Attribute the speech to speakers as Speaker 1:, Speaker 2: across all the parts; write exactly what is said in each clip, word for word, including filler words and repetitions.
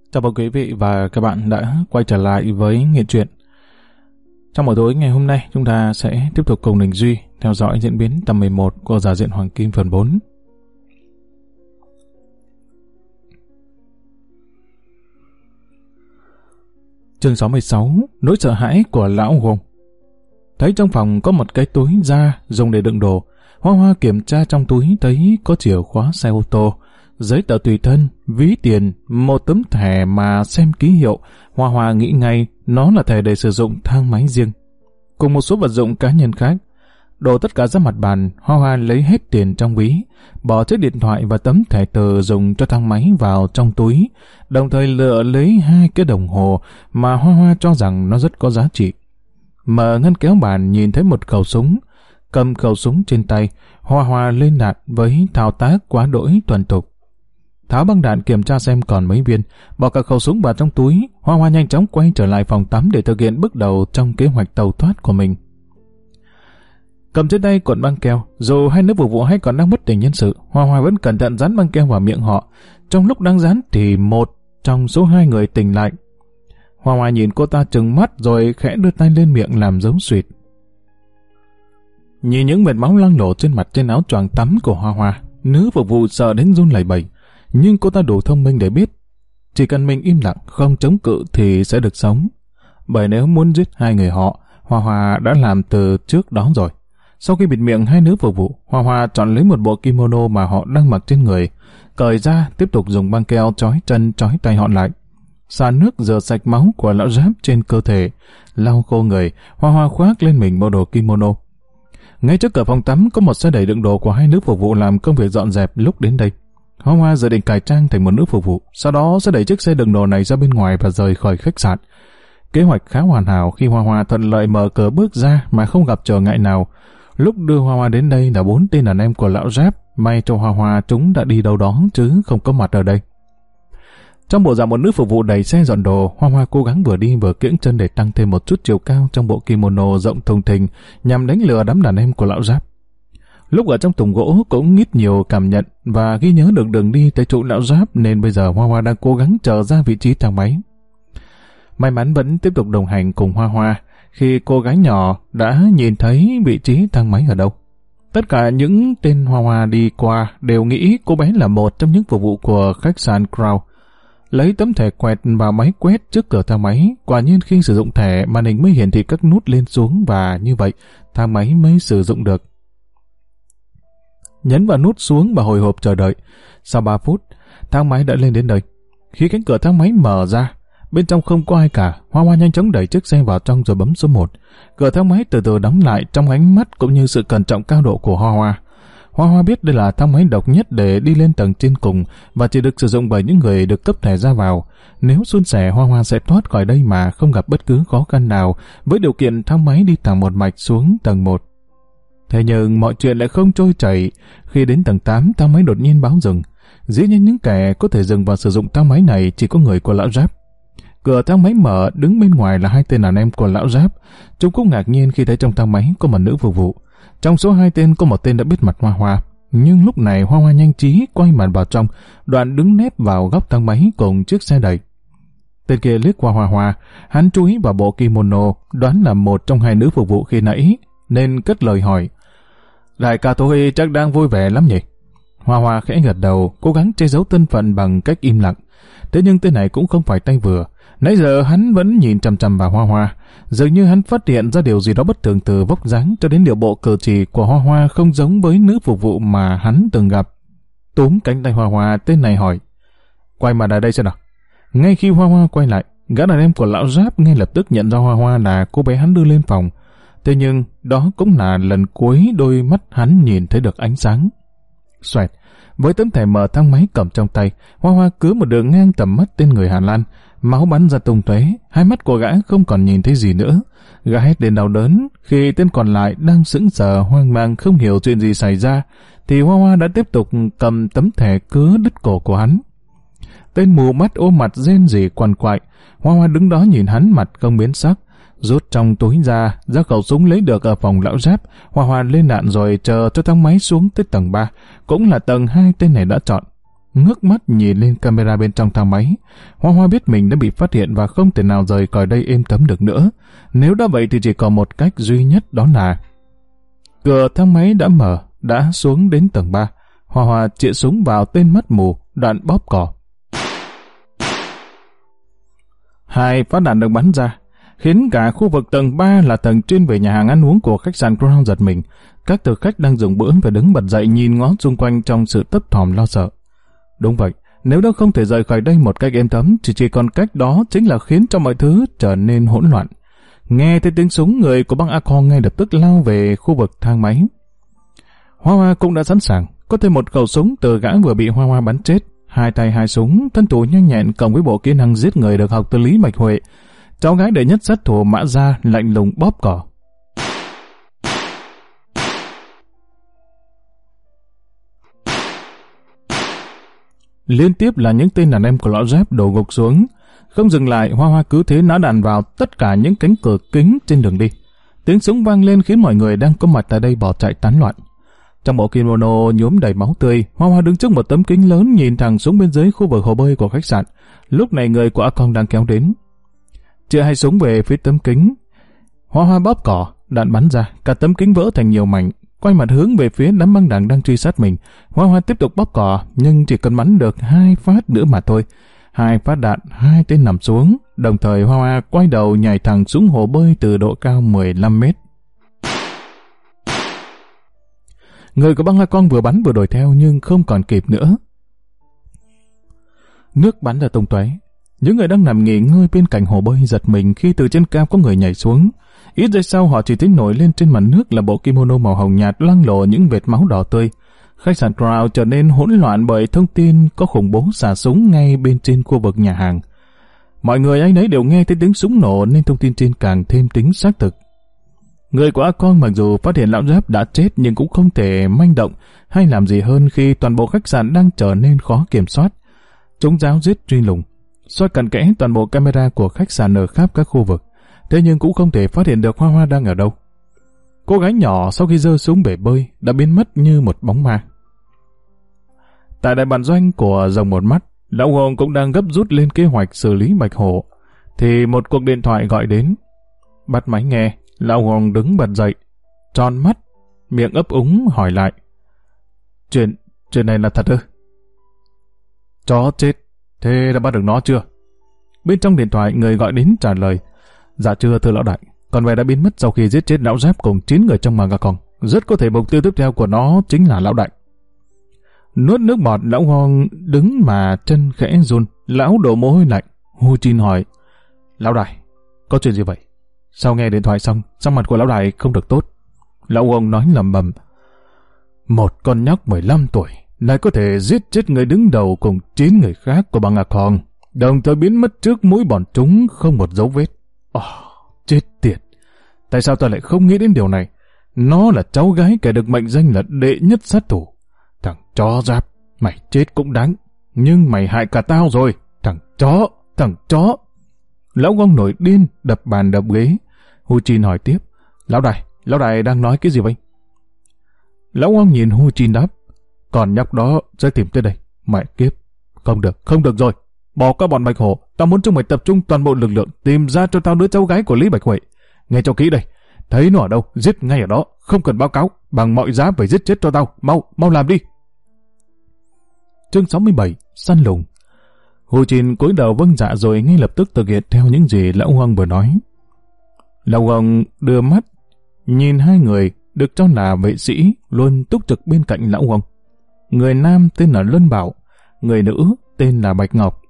Speaker 1: Chào mừng quý vị và các bạn đã quay trở lại với Nghệ Truyện. Trong buổi tối ngày hôm nay, chúng ta sẽ tiếp tục cùng Đình Duy theo dõi diễn biến tập mười một của Giả Diện Hoàng Kim phần bốn. Chương sáu mươi sáu. Nỗi sợ hãi của lão Gồm. Thấy trong phòng có một cái túi da dùng để đựng đồ, Hoa Hoa kiểm tra trong túi thấy có chìa khóa xe ô tô, giấy tờ tùy thân, ví tiền, một tấm thẻ mà xem ký hiệu. Hoa Hoa nghĩ ngay nó là thẻ để sử dụng thang máy riêng, cùng một số vật dụng cá nhân khác. Đổ tất cả ra mặt bàn, Hoa Hoa lấy hết tiền trong ví, bỏ chiếc điện thoại và tấm thẻ từ dùng cho thang máy vào trong túi, đồng thời lựa lấy hai cái đồng hồ mà Hoa Hoa cho rằng nó rất có giá trị. Mở ngăn kéo bàn nhìn thấy một khẩu súng, cầm khẩu súng trên tay, Hoa Hoa lên đạn với thao tác quá đỗi thuần thục. Tháo băng đạn kiểm tra xem còn mấy viên, bỏ cả khẩu súng vào trong túi, Hoa Hoa nhanh chóng quay trở lại phòng tắm để thực hiện bước đầu trong kế hoạch tẩu thoát của mình. Cầm trên tay cuộn băng keo, dù hai nữ phục vụ hay còn đang bất tỉnh nhân sự, Hoa Hoa vẫn cẩn thận dán băng keo vào miệng họ. Trong lúc đang dán thì một trong số hai người tỉnh lại. Hoa Hoa nhìn cô ta trừng mắt rồi khẽ đưa tay lên miệng làm dấu suyệt. Nhìn những vệt máu loang lổ trên mặt trên áo choàng tắm của Hoa Hoa, nữ phục vụ sợ đến run lẩy bẩy, nhưng cô ta đủ thông minh để biết chỉ cần mình im lặng không chống cự thì sẽ được sống. Bởi nếu muốn giết hai người họ, Hoa Hoa đã làm từ trước đó rồi. Sau khi bịt miệng hai nữ phục vụ, Hoa Hoa chọn lấy một bộ kimono mà họ đang mặc trên người, cởi ra, tiếp tục dùng băng keo trói chân trói tay họ lại. Xả nước rửa sạch máu của lão giáp trên cơ thể, lau khô người, Hoa Hoa khoác lên mình bộ đồ kimono. Ngay trước cửa phòng tắm có một xe đẩy đựng đồ của hai nữ phục vụ làm công việc dọn dẹp lúc đến đây. Hoa Hoa dự định cải trang thành một nữ phục vụ, sau đó sẽ đẩy chiếc xe đựng đồ này ra bên ngoài và rời khỏi khách sạn. Kế hoạch khá hoàn hảo khi Hoa Hoa thuận lợi mở cửa bước ra mà không gặp trở ngại nào. Lúc đưa Hoa Hoa đến đây là bốn tên đàn em của lão giáp, may cho Hoa Hoa chúng đã đi đâu đó chứ không có mặt ở đây. Trong bộ dạng một nữ phục vụ đẩy xe dọn đồ, Hoa Hoa cố gắng vừa đi vừa kiễng chân để tăng thêm một chút chiều cao trong bộ kimono rộng thùng thình nhằm đánh lừa đám đàn em của lão giáp. Lúc ở trong thùng gỗ cũng ít nhiều cảm nhận và ghi nhớ được đường đi tới trụ lão giáp, nên bây giờ Hoa Hoa đang cố gắng trở ra vị trí thang máy. May mắn vẫn tiếp tục đồng hành cùng Hoa Hoa khi cô gái nhỏ đã nhìn thấy vị trí thang máy ở đâu. Tất cả những tên Hoa Hoa đi qua đều nghĩ cô bé là một trong những phục vụ của khách sạn Crown. Lấy tấm thẻ quẹt vào máy quét trước cửa thang máy, quả nhiên khi sử dụng thẻ màn hình mới hiển thị các nút lên xuống và như vậy thang máy mới sử dụng được. Nhấn vào nút xuống và hồi hộp chờ đợi. Sau ba phút, thang máy đã lên đến nơi. Khi cánh cửa thang máy mở ra, bên trong không có ai cả, Hoa Hoa nhanh chóng đẩy chiếc xe vào trong rồi bấm số một. Cửa thang máy từ từ đóng lại trong ánh mắt cũng như sự cẩn trọng cao độ của Hoa Hoa. Hoa Hoa biết đây là thang máy độc nhất để đi lên tầng trên cùng và chỉ được sử dụng bởi những người được cấp thẻ ra vào. Nếu suôn sẻ, Hoa Hoa sẽ thoát khỏi đây mà không gặp bất cứ khó khăn nào với điều kiện thang máy đi thẳng một mạch xuống tầng một. Thế nhưng mọi chuyện lại không trôi chảy. Khi đến tầng tám, thang máy đột nhiên báo dừng. Dĩ nhiên những kẻ có thể dừng và sử dụng thang máy này chỉ có người của lão giáp. Cửa thang máy mở, đứng bên ngoài là hai tên đàn em của lão giáp. Chúng cũng ngạc nhiên khi thấy trong thang máy có một nữ phục vụ. Trong số hai tên có một tên đã biết mặt Hoa Hoa, nhưng lúc này Hoa Hoa nhanh trí quay mặt vào trong, đoạn đứng nép vào góc thang máy cùng chiếc xe đẩy. Tên kia liếc qua Hoa Hoa, hắn chú ý vào bộ kimono, đoán là một trong hai nữ phục vụ khi nãy, nên cất lời hỏi: "Đại ca tôi chắc đang vui vẻ lắm nhỉ?" Hoa Hoa khẽ gật đầu, cố gắng che giấu thân phận bằng cách im lặng. Thế nhưng tên này cũng không phải tay vừa. Nãy giờ hắn vẫn nhìn chằm chằm vào Hoa Hoa, dường như hắn phát hiện ra điều gì đó bất thường từ vóc dáng cho đến điệu bộ cử chỉ của Hoa Hoa không giống với nữ phục vụ mà hắn từng gặp. Túm cánh tay Hoa Hoa, tên này hỏi: "Quay mặt lại đây xem nào." Ngay khi Hoa Hoa quay lại, gã đàn em của lão giáp ngay lập tức nhận ra Hoa Hoa là cô bé hắn đưa lên phòng. Thế nhưng đó cũng là lần cuối đôi mắt hắn nhìn thấy được ánh sáng. Xoẹt, với tấm thẻ mở thang máy cầm trong tay, Hoa Hoa cứ một đường ngang tầm mắt tên người Hà Lan, máu bắn ra tung tóe, hai mắt của gã không còn nhìn thấy gì nữa. Gã hét lên đau đớn, khi tên còn lại đang sững sờ hoang mang không hiểu chuyện gì xảy ra, thì Hoa Hoa đã tiếp tục cầm tấm thẻ cứa đứt cổ của hắn. Tên mù mắt ôm mặt rên rỉ quằn quại, Hoa Hoa đứng đó nhìn hắn mặt không biến sắc, rút trong túi ra, ra khẩu súng lấy được ở phòng lão giáp. Hoa Hoa lên đạn rồi chờ cho thang máy xuống tới tầng ba, cũng là tầng hai tên này đã chọn. ngước mắt nhìn lên camera bên trong thang máy. Hoa Hoa biết mình đã bị phát hiện và không thể nào rời khỏi đây êm thấm được nữa. Nếu đã vậy thì chỉ còn một cách duy nhất, đó là cửa thang máy đã mở, đã xuống đến tầng ba. Hoa Hoa chĩa súng vào tên mắt mù, đoạn bóp cò. Hai phát đạn được bắn ra, khiến cả khu vực tầng ba là tầng chuyên về nhà hàng ăn uống của khách sạn Crown giật mình. Các thực khách đang dùng bữa phải đứng bật dậy nhìn ngó xung quanh trong sự thấp thỏm lo sợ. Đúng vậy, nếu đã không thể rời khỏi đây một cách êm thấm, thì chỉ còn cách đó chính là khiến cho mọi thứ trở nên hỗn loạn. Nghe thấy tiếng súng, người của băng A Con ngay lập tức lao về khu vực thang máy. Hoa Hoa cũng đã sẵn sàng, có thêm một khẩu súng từ gã vừa bị Hoa Hoa bắn chết. Hai tay hai súng, thân thủ nhanh nhẹn cộng với bộ kỹ năng giết người được học từ Lý Bạch Huệ. Cháu gái đệ nhất sát thủ Mã Gia lạnh lùng bóp cò. Liên tiếp là những tên đàn em của lão Giáp đổ gục xuống. Không dừng lại, Hoa Hoa cứ thế nã đạn vào tất cả những cánh cửa kính trên đường đi. Tiếng súng vang lên khiến mọi người đang có mặt tại đây bỏ chạy tán loạn. Trong bộ kimono nhuốm đầy máu tươi, Hoa Hoa đứng trước một tấm kính lớn nhìn thẳng xuống bên dưới khu vực hồ bơi của khách sạn. Lúc này người của A Con đang kéo đến. Chĩa hai súng về phía tấm kính. Hoa Hoa bóp cỏ, đạn bắn ra, cả tấm kính vỡ thành nhiều mảnh. Quay mặt hướng về phía đám băng đảng đang truy sát mình, Hoa Hoa tiếp tục bóp cò, nhưng chỉ cần bắn được hai phát nữa mà thôi. Hai phát đạn, hai tên nằm xuống. Đồng thời Hoa Hoa quay đầu nhảy thẳng xuống hồ bơi từ độ cao mười lăm mét. Người của băng A Con vừa bắn vừa đuổi theo nhưng không còn kịp nữa. Nước bắn ra tung tóe. Những người đang nằm nghỉ ngơi bên cạnh hồ bơi giật mình khi từ trên cao có người nhảy xuống. Ít giây sau họ chỉ thấy nổi lên trên mặt nước là bộ kimono màu hồng nhạt loang lổ những vệt máu đỏ tươi. Khách sạn Crown trở nên hỗn loạn bởi thông tin có khủng bố xả súng ngay bên trên khu vực nhà hàng. Mọi người ai nấy đều nghe thấy tiếng súng nổ nên thông tin trên càng thêm tính xác thực. Người của A Con mặc dù phát hiện lão Giáp đã chết nhưng cũng không thể manh động hay làm gì hơn khi toàn bộ khách sạn đang trở nên khó kiểm soát. Chúng giáo giết truy lùng, soi cặn kẽ toàn bộ camera của khách sạn ở khắp các khu vực, thế nhưng cũng không thể phát hiện được Hoa Hoa đang ở đâu. Cô gái nhỏ sau khi giơ súng bể bơi đã biến mất như một bóng ma. Tại đại bản doanh của Rồng Một Mắt, lão Hồng cũng đang gấp rút lên kế hoạch xử lý Bạch Hổ, thì một cuộc điện thoại gọi đến. Bắt máy nghe, lão Hồng đứng bật dậy, tròn mắt, miệng ấp úng hỏi lại. Chuyện, chuyện này là thật ư? Chó chết, thế đã bắt được nó chưa? Bên trong điện thoại người gọi đến trả lời. Dạ chưa thưa lão đại, con bé đã biến mất sau khi giết chết lão Giáp cùng chín người trong manga con. Rất có thể mục tiêu tiếp theo của nó chính là lão đại. Nuốt nước bọt, lão Hong đứng mà chân khẽ run, lão đổ mồ hôi lạnh. Hu Chin hỏi, lão đại, có chuyện gì vậy? Sau nghe điện thoại xong, sắc mặt của lão đại không được tốt. Lão Hong nói lẩm bẩm, một con nhóc mười lăm tuổi lại có thể giết chết người đứng đầu cùng chín người khác của manga con, đồng thời biến mất trước mũi bọn chúng không một dấu vết. Oh, chết tiệt! Tại sao ta lại không nghĩ đến điều này? Nó là cháu gái kẻ được mệnh danh là đệ nhất sát thủ. Thằng chó Giáp, mày chết cũng đáng, nhưng mày hại cả tao rồi. Thằng chó, thằng chó! Lão Gong nổi điên, đập bàn đập ghế. Hu Chin hỏi tiếp, lão đại, lão đại đang nói cái gì vậy? Lão Gong nhìn Hu Chin đáp, còn nhóc đó sẽ tìm tới đây. Mẹ kiếp, không được, không được rồi. Bỏ qua bọn Bạch Hổ, tao muốn chúng mày tập trung toàn bộ lực lượng tìm ra cho tao đứa cháu gái của Lý Bạch Huệ. Nghe cho kỹ đây, thấy nó ở đâu, giết ngay ở đó, không cần báo cáo, bằng mọi giá phải giết chết cho tao, mau, mau làm đi. Chương sáu mươi bảy, săn lùng. Hu Chin cúi đầu vâng dạ rồi ngay lập tức thực hiện theo những gì lão Hoang vừa nói. Lão Hoang đưa mắt nhìn hai người được cho là vệ sĩ luôn túc trực bên cạnh lão Hoang. Người nam tên là Luân Bảo, người nữ tên là Bạch Ngọc.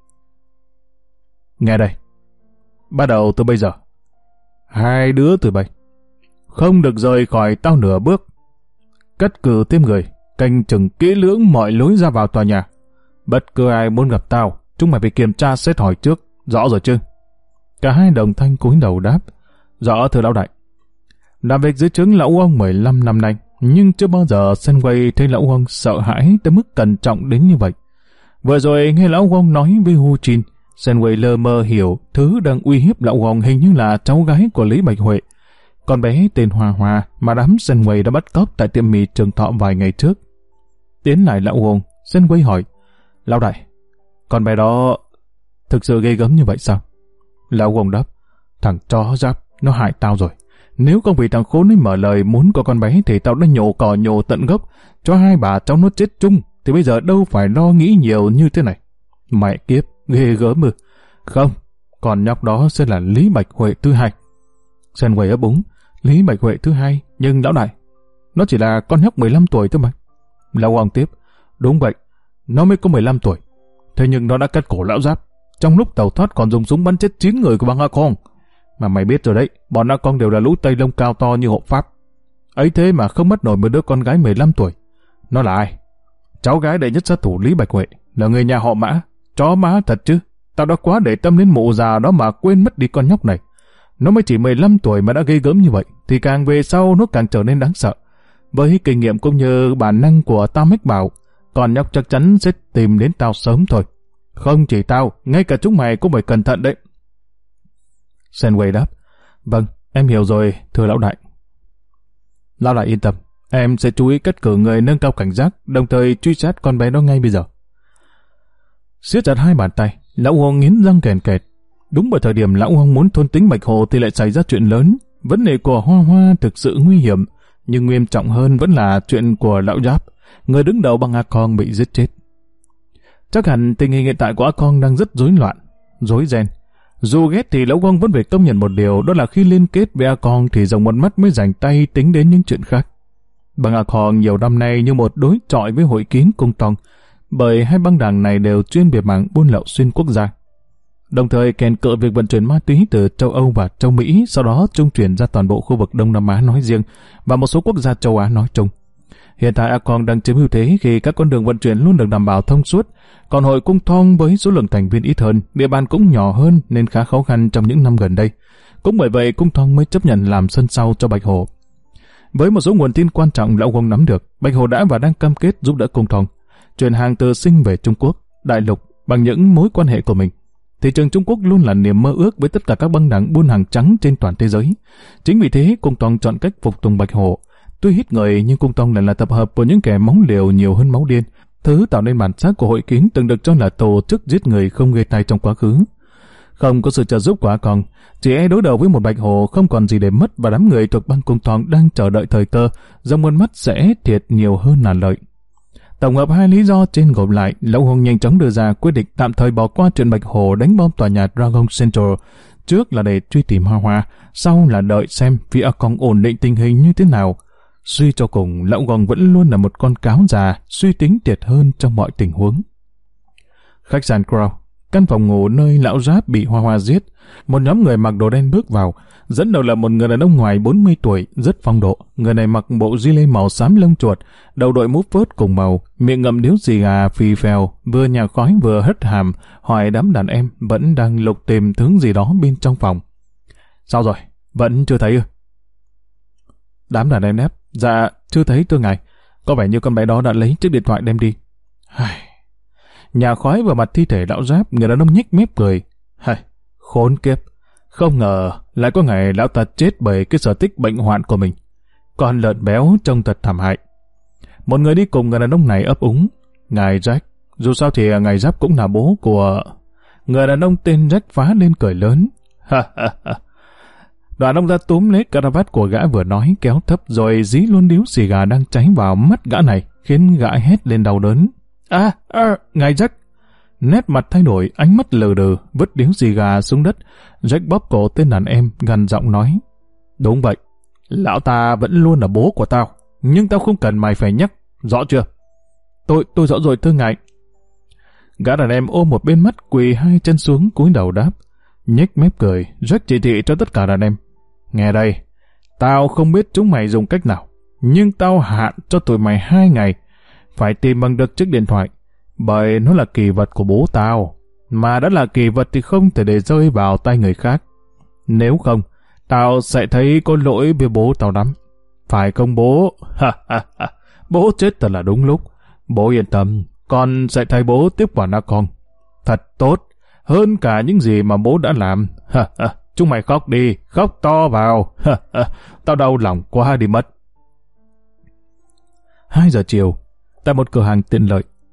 Speaker 1: Nghe đây, bắt đầu từ bây giờ, hai đứa từ bây không được rời khỏi tao nửa bước. Cắt cử thêm người, canh chừng kỹ lưỡng mọi lối ra vào tòa nhà. Bất cứ ai muốn gặp tao, chúng mày phải kiểm tra xét hỏi trước, rõ rồi chứ? Cả hai đồng thanh cúi đầu đáp, rõ thưa lão đại. Làm việc dưới trướng lão ông mười lăm năm nay, nhưng chưa bao giờ Senway thấy lão ông sợ hãi tới mức cẩn trọng đến như vậy. Vừa rồi nghe lão ông nói với Hu Chin, Senway lơ mơ hiểu thứ đang uy hiếp lão ông hình như là cháu gái của Lý Bạch Huệ. Con bé tên Hòa Hòa mà đám Senway đã bắt cóc tại tiệm mì Trường Thọ vài ngày trước. Tiến lại lão ông, Senway hỏi, Lão đại, con bé đó thực sự ghê gớm như vậy sao? Lão ông đáp, thằng chó Giáp, nó hại tao rồi. Nếu không vì thằng khốn ấy mở lời muốn có con bé thì tao đã nhổ cỏ nhổ tận gốc, cho hai bà cháu nó chết chung, thì bây giờ đâu phải lo nghĩ nhiều như thế này. Mẹ kiếp, ghê gớm ư? Không, còn nhóc đó sẽ là Lý Bạch Huệ thứ hai. Senway ấp úng, Lý Bạch Huệ thứ hai, nhưng lão đại, nó chỉ là con nhóc mười lăm tuổi thôi mà. Lão ông tiếp, đúng vậy, nó mới có mười lăm tuổi. Thế nhưng nó đã cắt cổ lão Giáp, trong lúc tàu thoát còn dùng súng bắn chết chín người của băng A Con. Mà mày biết rồi đấy, bọn A Con đều là lũ Tây lông cao to như hộ Pháp. Ấy thế mà không mất nổi một đứa con gái mười lăm tuổi. Nó là ai? Cháu gái đệ nhất sát thủ Lý Bạch Huệ, là người nhà họ Mã. Chó má thật chứ, tao đã quá để tâm đến mụ già đó mà quên mất đi con nhóc này. Nó mới chỉ mười lăm tuổi mà đã ghê gớm như vậy, thì càng về sau nó càng trở nên đáng sợ. Với kinh nghiệm cũng như bản năng của tao mách bảo, con nhóc chắc chắn sẽ tìm đến tao sớm thôi. Không chỉ tao, ngay cả chúng mày cũng phải cẩn thận đấy. Senway đáp, vâng, em hiểu rồi, thưa lão đại. Lão đại yên tâm, em sẽ chú ý cắt cử người nâng cao cảnh giác, đồng thời truy sát con bé đó ngay bây giờ. Siết chặt hai bàn tay, lão Hồ nghiến răng kèn kẹt. Đúng vào thời điểm lão Hồ muốn thôn tính Bạch Hồ thì lại xảy ra chuyện lớn. Vấn đề của Hoa Hoa thực sự nguy hiểm, nhưng nghiêm trọng hơn vẫn là chuyện của lão Giáp, người đứng đầu băng A Con bị giết chết. Chắc hẳn tình hình hiện tại của A Con đang rất rối loạn, rối ren. Dù ghét thì lão Quang vẫn phải công nhận một điều, đó là khi liên kết với A Con thì dòng một mắt mới dành tay tính đến những chuyện khác. Băng A Con nhiều năm nay như một đối chọi với hội Kín Cung Tong, bởi hai băng đảng này đều chuyên về mảng buôn lậu xuyên quốc gia. Đồng thời kèn cựa việc vận chuyển ma túy từ châu Âu và châu Mỹ, sau đó trung chuyển ra toàn bộ khu vực Đông Nam Á nói riêng và một số quốc gia châu Á nói chung. Hiện tại A Con đang chiếm ưu thế khi các con đường vận chuyển luôn được đảm bảo thông suốt, còn hội Cung Thong với số lượng thành viên ít hơn, địa bàn cũng nhỏ hơn nên khá khó khăn trong những năm gần đây. Cũng bởi vậy Cung Thong mới chấp nhận làm sân sau cho Bạch Hồ. Với một số nguồn tin quan trọng lão Quang nắm được, Bạch Hồ đã và đang cam kết giúp đỡ Cung Thong chuyển hàng từ Sinh về Trung Quốc, đại lục bằng những mối quan hệ của mình. Thị trường Trung Quốc luôn là niềm mơ ước với tất cả các băng đảng buôn hàng trắng trên toàn thế giới. Chính vì thế, Cung Thong chọn cách phục tùng Bạch Hồ. Tuy hít người nhưng Cung Thong lại là tập hợp của những kẻ máu liều nhiều hơn máu điên, thứ tạo nên bản sắc của hội Kín từng được cho là tổ chức giết người không ghê tay trong quá khứ. Không có sự trợ giúp của A Con, chỉ e đối đầu với một Bạch Hồ không còn gì để mất, và đám người thuộc băng Cung Thong đang chờ đợi thời cơ, dòng muôn mắt sẽ thiệt nhiều hơn là lợi. Tổng hợp hai lý do trên gộp lại, lão Hùng nhanh chóng đưa ra quyết định tạm thời bỏ qua chuyện Bạch Hồ đánh bom tòa nhà Dragon Central, trước là để truy tìm Hoa Hoa, sau là đợi xem phía A Con ổn định tình hình như thế nào. Suy cho cùng, lão Gong vẫn luôn là một con cáo già, suy tính tiệt hơn trong mọi tình huống. Khách sạn Crown, căn phòng ngủ nơi lão Giáp bị Hoa Hoa giết, một nhóm người mặc đồ đen bước vào, dẫn đầu là một người đàn ông ngoài bốn mươi tuổi, rất phong độ. Người này mặc bộ gi lê màu xám lông chuột, đầu đội mũ phớt cùng màu, miệng ngậm điếu xì gà phì phèo, vừa nhả khói vừa hất hàm, hỏi đám đàn em vẫn đang lục tìm thứ gì đó bên trong phòng. Sao rồi? Vẫn chưa thấy ư? Đám đàn em đáp, dạ, chưa thấy thưa ngài. Có vẻ như con bé đó đã lấy chiếc điện thoại đem đi. Nhà khói vào mặt thi thể lão Giáp, người đàn ông nhếch mép cười. Hây, khốn kiếp. Không ngờ lại có ngày lão ta chết bởi cái sở thích bệnh hoạn của mình. Con lợn béo trông thật thảm hại. Một người đi cùng người đàn ông này ấp úng. Ngài Jack, dù sao thì ngài Giáp cũng là bố của... Người đàn ông tên Jack phá lên cười lớn. Ha ha ha. Đoàn ông ra túm lấy caravat của gã vừa nói, kéo thấp rồi dí luôn điếu xì gà đang cháy vào mắt gã này, khiến gã hét lên đau đớn. À, à, ngài Jack. Nét mặt thay đổi, ánh mắt lờ đờ, vứt điếu xì gà xuống đất. Jack bóp cổ tên đàn em, gằn giọng nói. Đúng vậy, lão ta vẫn luôn là bố của tao, nhưng tao không cần mày phải nhắc, rõ chưa? Tôi, tôi rõ rồi thưa ngài. Gã đàn em ôm một bên mắt, quỳ hai chân xuống cúi đầu đáp. Nhếch mép cười, Jack chỉ thị cho tất cả đàn em. Nghe đây, tao không biết chúng mày dùng cách nào, nhưng tao hạn cho tụi mày hai ngày, phải tìm bằng được chiếc điện thoại, bởi nó là kỳ vật của bố tao, mà đã là kỳ vật thì không thể để rơi vào tay người khác. Nếu không, tao sẽ thấy có lỗi với bố tao lắm. Phải không bố? Ha ha ha, bố chết thật là đúng lúc. Bố yên tâm, con sẽ thay bố tiếp quản A Con. Thật tốt, hơn cả những gì mà bố đã làm. Ha ha, chúng mày khóc đi, khóc to vào. Ha ha, tao đau lòng quá đi mất. Hai giờ chiều, tại một cửa hàng tiện lợi,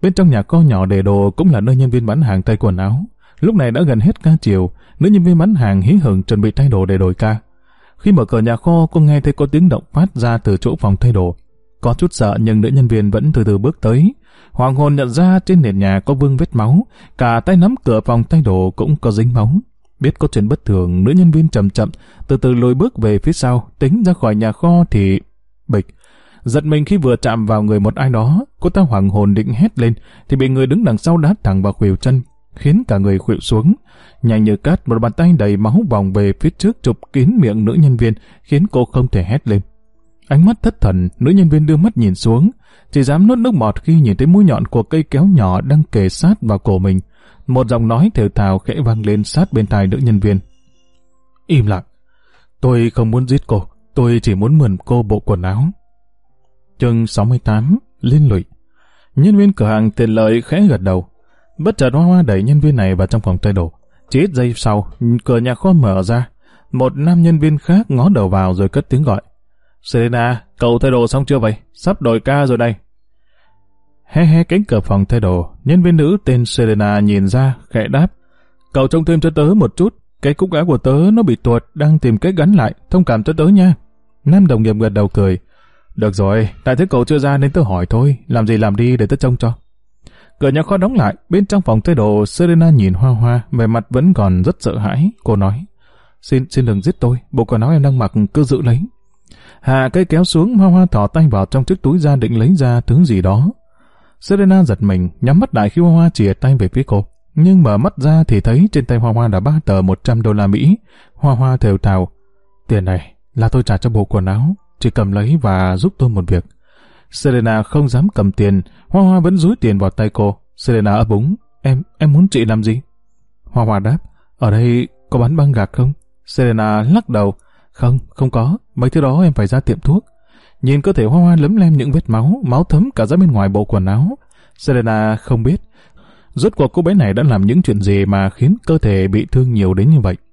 Speaker 1: Bên trong nhà kho nhỏ để đồ cũng là nơi nhân viên bán hàng thay quần áo. Lúc này đã gần hết ca chiều, nữ nhân viên bán hàng hí hửng chuẩn bị thay đồ để đổi ca. Khi mở cửa nhà kho, cô nghe thấy có tiếng động phát ra từ chỗ phòng thay đồ. Có chút sợ nhưng nữ nhân viên vẫn từ từ bước tới. Hoàng hồn nhận ra trên nền nhà có vương vết máu, cả tay nắm cửa phòng thay đồ cũng có dính máu. Biết có chuyện bất thường, nữ nhân viên chậm chậm từ từ lùi bước về phía sau, tính ra khỏi nhà kho thì bịch. Giật mình khi vừa chạm vào người một ai đó, cô ta hoảng hồn định hét lên thì bị người đứng đằng sau đá thẳng vào khuỷu chân, khiến cả người khuỵu xuống. Nhanh như cát, một bàn tay đầy máu vòng về phía trước chụp kín miệng nữ nhân viên, khiến cô không thể hét lên. Ánh mắt thất thần, nữ nhân viên đưa mắt nhìn xuống, chỉ dám nuốt nước bọt khi nhìn thấy mũi nhọn của cây kéo nhỏ đang kề sát vào cổ mình. Một giọng nói thều thào khẽ vang lên sát bên tai nữ nhân viên. Im lặng. Tôi không muốn giết cô, tôi chỉ muốn mượn cô bộ quần áo. Chương sáu mươi tám. Liên lụy. Nhân viên cửa hàng tiện lợi khẽ gật đầu. Bất chợt Hoa Hoa đẩy nhân viên này vào trong phòng thay đồ. Chỉ ít giây sau, cửa nhà kho mở ra. Một nam nhân viên khác ngó đầu vào rồi cất tiếng gọi. Serena, cậu thay đồ xong chưa vậy? Sắp đổi ca rồi đây. Hé hé cánh cửa phòng thay đồ, nhân viên nữ tên Serena nhìn ra, khẽ đáp. Cậu trông thêm cho tớ một chút, cái cúc áo của tớ nó bị tuột, đang tìm cách gắn lại, thông cảm cho tớ nha. Nam đồng nghiệp gật đầu cười. Được rồi, tại thế cậu chưa ra nên tớ hỏi thôi, làm gì làm đi để tớ trông cho. Cửa nhà kho đóng lại, bên trong phòng thay đồ, Serena nhìn Hoa Hoa, vẻ mặt vẫn còn rất sợ hãi. Cô nói, xin xin đừng giết tôi, bộ quần áo em đang mặc cứ giữ lấy. Hạ cây kéo xuống, Hoa Hoa thò tay vào trong chiếc túi da định lấy ra thứ gì đó. Serena giật mình, nhắm mắt lại khi Hoa Hoa chìa tay về phía cô. Nhưng mở mắt ra thì thấy trên tay Hoa Hoa là ba tờ một trăm đô la Mỹ. Hoa Hoa thều thào, tiền này là tôi trả cho bộ quần áo, chỉ cầm lấy và giúp tôi một việc. Serena không dám cầm tiền, Hoa Hoa vẫn dúi tiền vào tay cô. Serena ấp úng, em, em muốn chị làm gì? Hoa Hoa đáp, ở đây có bán băng gạc không? Serena lắc đầu, không, không có, mấy thứ đó em phải ra tiệm thuốc. Nhìn cơ thể Hoa Hoa lấm lem những vết máu, máu thấm cả ra bên ngoài bộ quần áo. Serena không biết, rốt cuộc cô bé này đã làm những chuyện gì mà khiến cơ thể bị thương nhiều đến như vậy.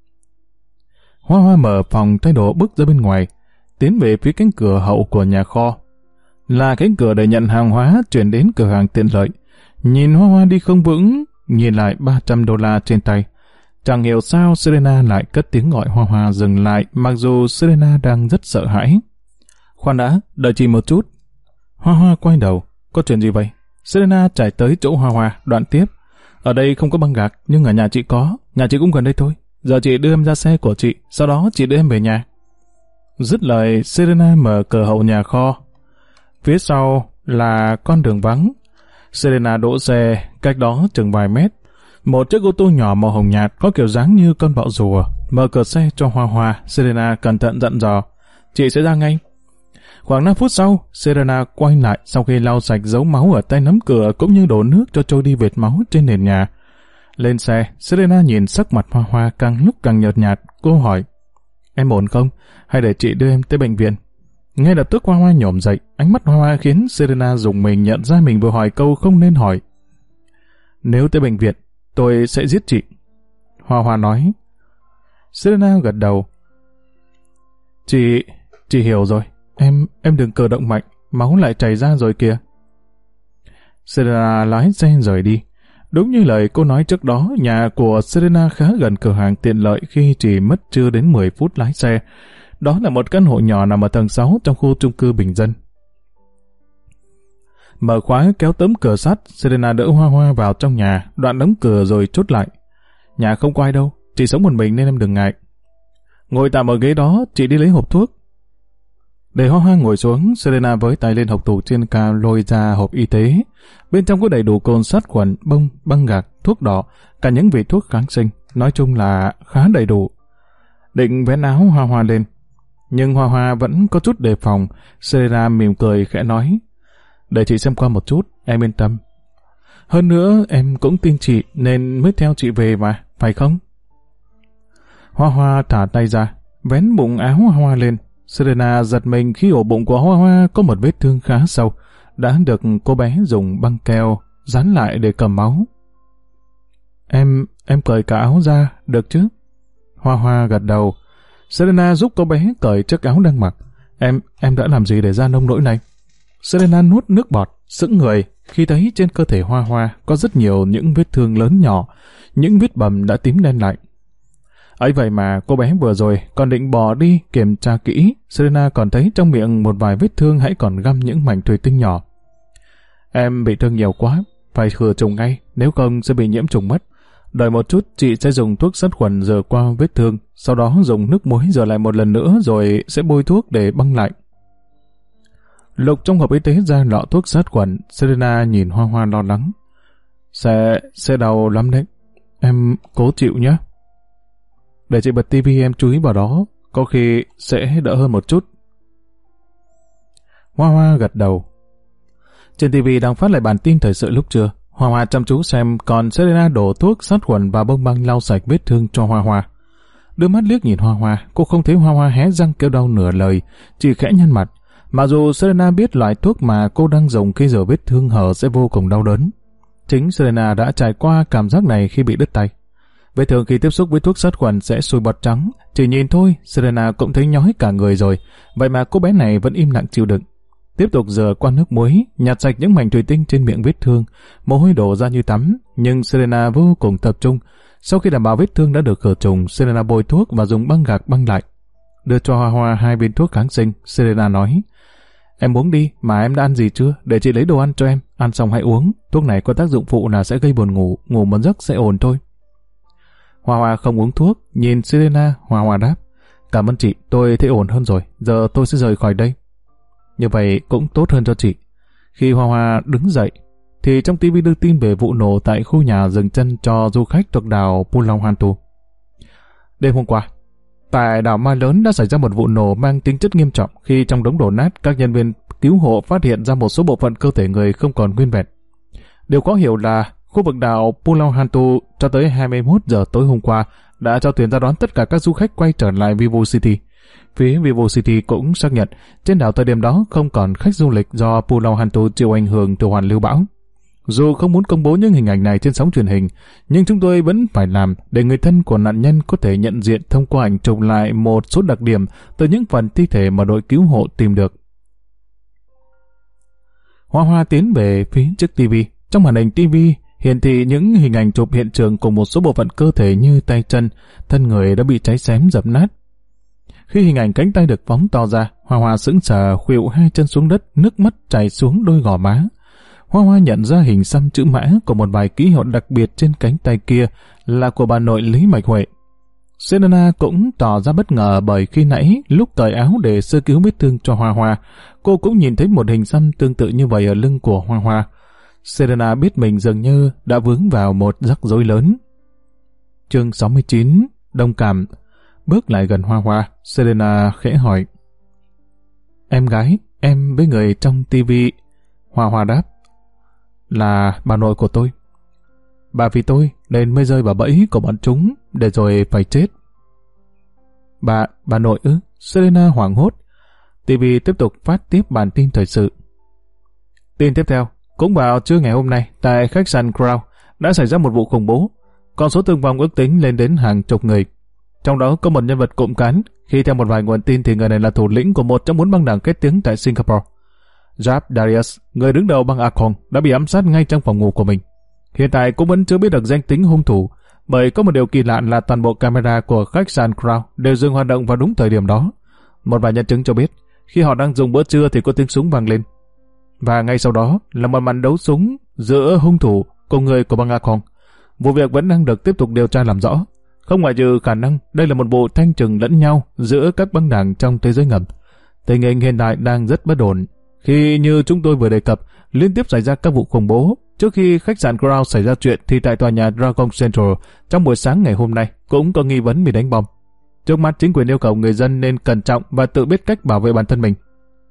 Speaker 1: Hoa Hoa mở phòng thay đồ bước ra bên ngoài, tiến về phía cánh cửa hậu của nhà kho. Là cánh cửa để nhận hàng hóa chuyển đến cửa hàng tiện lợi. Nhìn Hoa Hoa đi không vững, nhìn lại ba trăm đô la trên tay. Chẳng hiểu sao Serena lại cất tiếng gọi Hoa Hoa dừng lại, mặc dù Serena đang rất sợ hãi. Khoan đã, đợi chị một chút. Hoa Hoa quay đầu, có chuyện gì vậy? Serena chạy tới chỗ Hoa Hoa, đoạn tiếp. Ở đây không có băng gạc, nhưng ở nhà chị có, nhà chị cũng gần đây thôi. Giờ chị đưa em ra xe của chị, sau đó chị đưa em về nhà. Dứt lời, Serena mở cửa hậu nhà kho. Phía sau là con đường vắng. Serena đỗ xe, cách đó chừng vài mét. Một chiếc ô tô nhỏ màu hồng nhạt có kiểu dáng như con bọ rùa. Mở cửa xe cho Hoa Hoa, Serena cẩn thận dặn dò. Chị sẽ ra ngay. Khoảng năm phút sau, Serena quay lại sau khi lau sạch dấu máu ở tay nắm cửa cũng như đổ nước cho trôi đi vệt máu trên nền nhà. Lên xe, Serena nhìn sắc mặt Hoa Hoa càng lúc càng nhợt nhạt. Cô hỏi, em ổn không? Hay để chị đưa em tới bệnh viện? Ngay lập tức Hoa Hoa nhổm dậy, ánh mắt Hoa Hoa khiến Serena rùng mình nhận ra mình vừa hỏi câu không nên hỏi. Nếu tới bệnh viện, tôi sẽ giết chị. Hoa Hoa nói. Serena gật đầu. Chị, chị hiểu rồi. Em, em đừng cử động mạnh, máu lại chảy ra rồi kìa. Serena lái xe rời đi. Đúng như lời cô nói trước đó, nhà của Serena khá gần cửa hàng tiện lợi khi chỉ mất chưa đến mười phút lái xe. Đó là một căn hộ nhỏ nằm ở tầng sáu trong khu chung cư bình dân. Mở khóa kéo tấm cửa sắt, Serena đỡ Hoa Hoa vào trong nhà, đoạn đóng cửa rồi chốt lại. Nhà không có ai đâu, chị sống một mình nên em đừng ngại. Ngồi tạm ở ghế đó, chị đi lấy hộp thuốc. Để Hoa Hoa ngồi xuống, Serena với tay lên hộc tủ trên cao lôi ra hộp y tế. Bên trong có đầy đủ cồn sát khuẩn, bông, băng gạc, thuốc đỏ, cả những vị thuốc kháng sinh. Nói chung là khá đầy đủ. Định vén áo Hoa Hoa lên. Nhưng Hoa Hoa vẫn có chút đề phòng. Serena mỉm cười khẽ nói, để chị xem qua một chút, em yên tâm. Hơn nữa em cũng tin chị nên mới theo chị về mà, phải không? Hoa Hoa thả tay ra, vén bụng áo Hoa Hoa lên. Serena giật mình khi ổ bụng của Hoa Hoa có một vết thương khá sâu, đã được cô bé dùng băng keo dán lại để cầm máu. Em, em cởi cả áo ra, được chứ? Hoa Hoa gật đầu. Serena giúp cô bé cởi chiếc áo đang mặc. Em, em đã làm gì để ra nông nỗi này? Serena nuốt nước bọt, sững người, khi thấy trên cơ thể Hoa Hoa có rất nhiều những vết thương lớn nhỏ, những vết bầm đã tím đen lại. Ấy vậy mà cô bé vừa rồi còn định bỏ đi kiểm tra kỹ, Serena còn thấy trong miệng một vài vết thương hãy còn găm những mảnh thủy tinh nhỏ. Em bị thương nhiều quá, phải khử trùng ngay, nếu không sẽ bị nhiễm trùng mất. Đợi một chút, chị sẽ dùng thuốc sát khuẩn rửa qua vết thương, sau đó dùng nước muối rửa lại một lần nữa rồi sẽ bôi thuốc để băng lại. Lục trong hộp y tế ra lọ thuốc sát khuẩn, Serena nhìn Hoa Hoa lo lắng. Sẽ, sẽ đau lắm đấy, em cố chịu nhé. Để chị bật tivi em chú ý vào đó, có khi sẽ đỡ hơn một chút. Hoa Hoa gật đầu. Trên tivi đang phát lại bản tin thời sự lúc trưa. Hoa Hoa chăm chú xem, còn Serena đổ thuốc sát khuẩn và bông băng lau sạch vết thương cho Hoa Hoa. Đưa mắt liếc nhìn Hoa Hoa, cô không thấy Hoa Hoa hé răng kêu đau nửa lời, chỉ khẽ nhăn mặt. Mặc dù Serena biết loại thuốc mà cô đang dùng khi rửa vết thương hở sẽ vô cùng đau đớn. Chính Serena đã trải qua cảm giác này khi bị đứt tay. Vết thương khi tiếp xúc với thuốc sát khuẩn sẽ sùi bọt trắng, chỉ nhìn thôi Serena cũng thấy nhói cả người rồi, vậy mà cô bé này vẫn im lặng chịu đựng. Tiếp tục rửa qua nước muối, nhặt sạch những mảnh thủy tinh trên miệng vết thương, mồ hôi đổ ra như tắm, nhưng Serena vô cùng tập trung. Sau khi đảm bảo vết thương đã được khử trùng, Serena bôi thuốc và dùng băng gạc băng lại. Đưa cho Hoa Hoa hai viên thuốc kháng sinh, Serena nói: Em uống đi, mà em đã ăn gì chưa? Để chị lấy đồ ăn cho em, ăn xong hãy uống. Thuốc này có tác dụng phụ là sẽ gây buồn ngủ, ngủ một giấc sẽ ổn thôi. Hoa Hoa không uống thuốc, nhìn Serena, Hoa Hoa đáp: Cảm ơn chị, tôi thấy ổn hơn rồi, giờ tôi sẽ rời khỏi đây. Như vậy cũng tốt hơn cho chị. Khi Hoa Hoa đứng dậy, thì trong tivi đưa tin về vụ nổ tại khu nhà dừng chân cho du khách thuộc đảo Pulau Hantu. Đêm hôm qua, tại đảo Mai Lớn đã xảy ra một vụ nổ mang tính chất nghiêm trọng khi trong đống đổ nát các nhân viên cứu hộ phát hiện ra một số bộ phận cơ thể người không còn nguyên vẹn. Điều khó hiểu là khu vực đảo Pulau Hantu cho tới hai mươi mốt giờ tối hôm qua đã cho thuyền ra đón tất cả các du khách quay trở lại Vivo City. Phía Vivo City cũng xác nhận trên đảo thời điểm đó không còn khách du lịch do Pulau Hantu chịu ảnh hưởng từ hoàn lưu bão. Dù không muốn công bố những hình ảnh này trên sóng truyền hình, nhưng chúng tôi vẫn phải làm để người thân của nạn nhân có thể nhận diện thông qua ảnh chụp lại một số đặc điểm từ những phần thi thể mà đội cứu hộ tìm được. Hoa Hoa tiến về phía trước tivi. Trong màn hình tivi hiển thị những hình ảnh chụp hiện trường cùng một số bộ phận cơ thể như tay chân, thân người đã bị cháy xém dập nát. Khi hình ảnh cánh tay được phóng to ra, Hoa Hoa sững sờ khuỵu hai chân xuống đất, nước mắt chảy xuống đôi gò má. Hoa Hoa nhận ra hình xăm chữ mã của một vài ký hiệu đặc biệt trên cánh tay kia là của bà nội Lý Mạch Huệ. Serena cũng tỏ ra bất ngờ bởi khi nãy lúc cởi áo để sơ cứu vết thương cho Hoa Hoa, cô cũng nhìn thấy một hình xăm tương tự như vậy ở lưng của Hoa Hoa. Serena biết mình dường như đã vướng vào một rắc rối lớn. Chương sáu mươi chín, đồng cảm. Bước lại gần Hoa Hoa, Serena khẽ hỏi: Em gái, em với người trong tivi. Hoa Hoa đáp: Là bà nội của tôi. Bà vì tôi nên mới rơi vào bẫy của bọn chúng, để rồi phải chết. Bà, bà nội ư? Serena hoảng hốt. ti vi tiếp tục phát tiếp bản tin thời sự. Tin tiếp theo, cũng vào trưa ngày hôm nay, tại khách sạn Crown đã xảy ra một vụ khủng bố. Con số thương vong ước tính lên đến hàng chục người. Trong đó có một nhân vật cộm cán, khi theo một vài nguồn tin thì người này là thủ lĩnh của một trong bốn băng đảng kết tiếng tại Singapore. Jab Darius, người đứng đầu băng Akon, đã bị ám sát ngay trong phòng ngủ của mình. Hiện tại cũng vẫn chưa biết được danh tính hung thủ, bởi có một điều kỳ lạ là toàn bộ camera của khách sạn Crown đều dừng hoạt động vào đúng thời điểm đó. Một vài nhân chứng cho biết, khi họ đang dùng bữa trưa thì có tiếng súng vang lên. Và ngay sau đó là một màn đấu súng giữa hung thủ cùng người của băng Akon. Vụ việc vẫn đang được tiếp tục điều tra làm rõ. Không ngoại trừ khả năng đây là một vụ thanh trừng lẫn nhau giữa các băng đảng trong thế giới ngầm. Tình hình hiện tại đang rất bất ổn. Khi như chúng tôi vừa đề cập, liên tiếp xảy ra các vụ khủng bố. Trước khi khách sạn Crown xảy ra chuyện thì tại tòa nhà Dragon Central trong buổi sáng ngày hôm nay cũng có nghi vấn bị đánh bom. Trước mắt chính quyền yêu cầu người dân nên cẩn trọng và tự biết cách bảo vệ bản thân mình.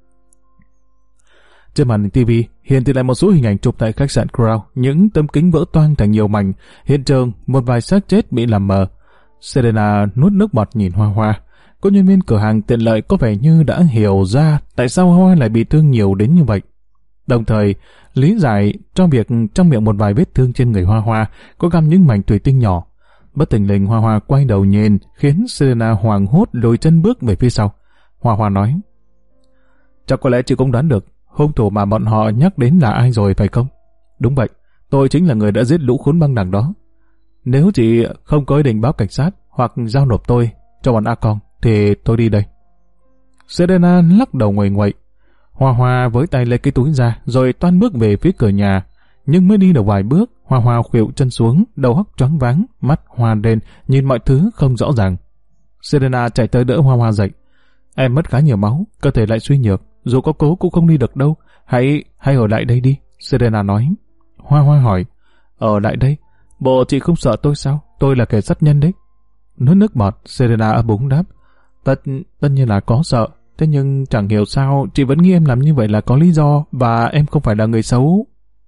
Speaker 1: Trên màn hình ti vi hiện thị lại một số hình ảnh chụp tại khách sạn Crown, những tấm kính vỡ toang thành nhiều mảnh, hiện trường một vài xác chết bị làm mờ. Serena nuốt nước bọt nhìn Hoa Hoa. Cô nhân viên cửa hàng tiện lợi có vẻ như đã hiểu ra tại sao Hoa Hoa lại bị thương nhiều đến như vậy. Đồng thời, lý giải cho việc trong miệng một vài vết thương trên người Hoa Hoa có găm những mảnh thủy tinh nhỏ. Bất thình lình Hoa Hoa quay đầu nhìn, khiến Serena hoảng hốt lùi chân bước về phía sau. Hoa Hoa nói: Chắc có lẽ chị cũng đoán được hung thủ mà bọn họ nhắc đến là ai rồi phải không? Đúng vậy, tôi chính là người đã giết lũ khốn băng đảng đó. Nếu chị không có ý định báo cảnh sát hoặc giao nộp tôi cho bọn A Con thì tôi đi đây. Serena lắc đầu nguầy nguậy. Hoa Hoa với tay lấy cái túi ra rồi toan bước về phía cửa nhà. Nhưng mới đi được vài bước, Hoa Hoa khuỵu chân xuống, đầu óc choáng váng, mắt hoa đen, nhìn mọi thứ không rõ ràng. Serena chạy tới đỡ Hoa Hoa dậy. Em mất khá nhiều máu, cơ thể lại suy nhược, dù có cố cũng không đi được đâu. Hãy, hãy ở lại đây đi, Serena nói. Hoa Hoa hỏi, ở lại đây? Bộ chị không sợ tôi sao? Tôi là kẻ sát nhân đấy. Nuốt nước bọt, Serena ấp úng đáp. Tất, tất nhiên là có sợ. Thế nhưng chẳng hiểu sao chị vẫn nghĩ em làm như vậy là có lý do và em không phải là người xấu.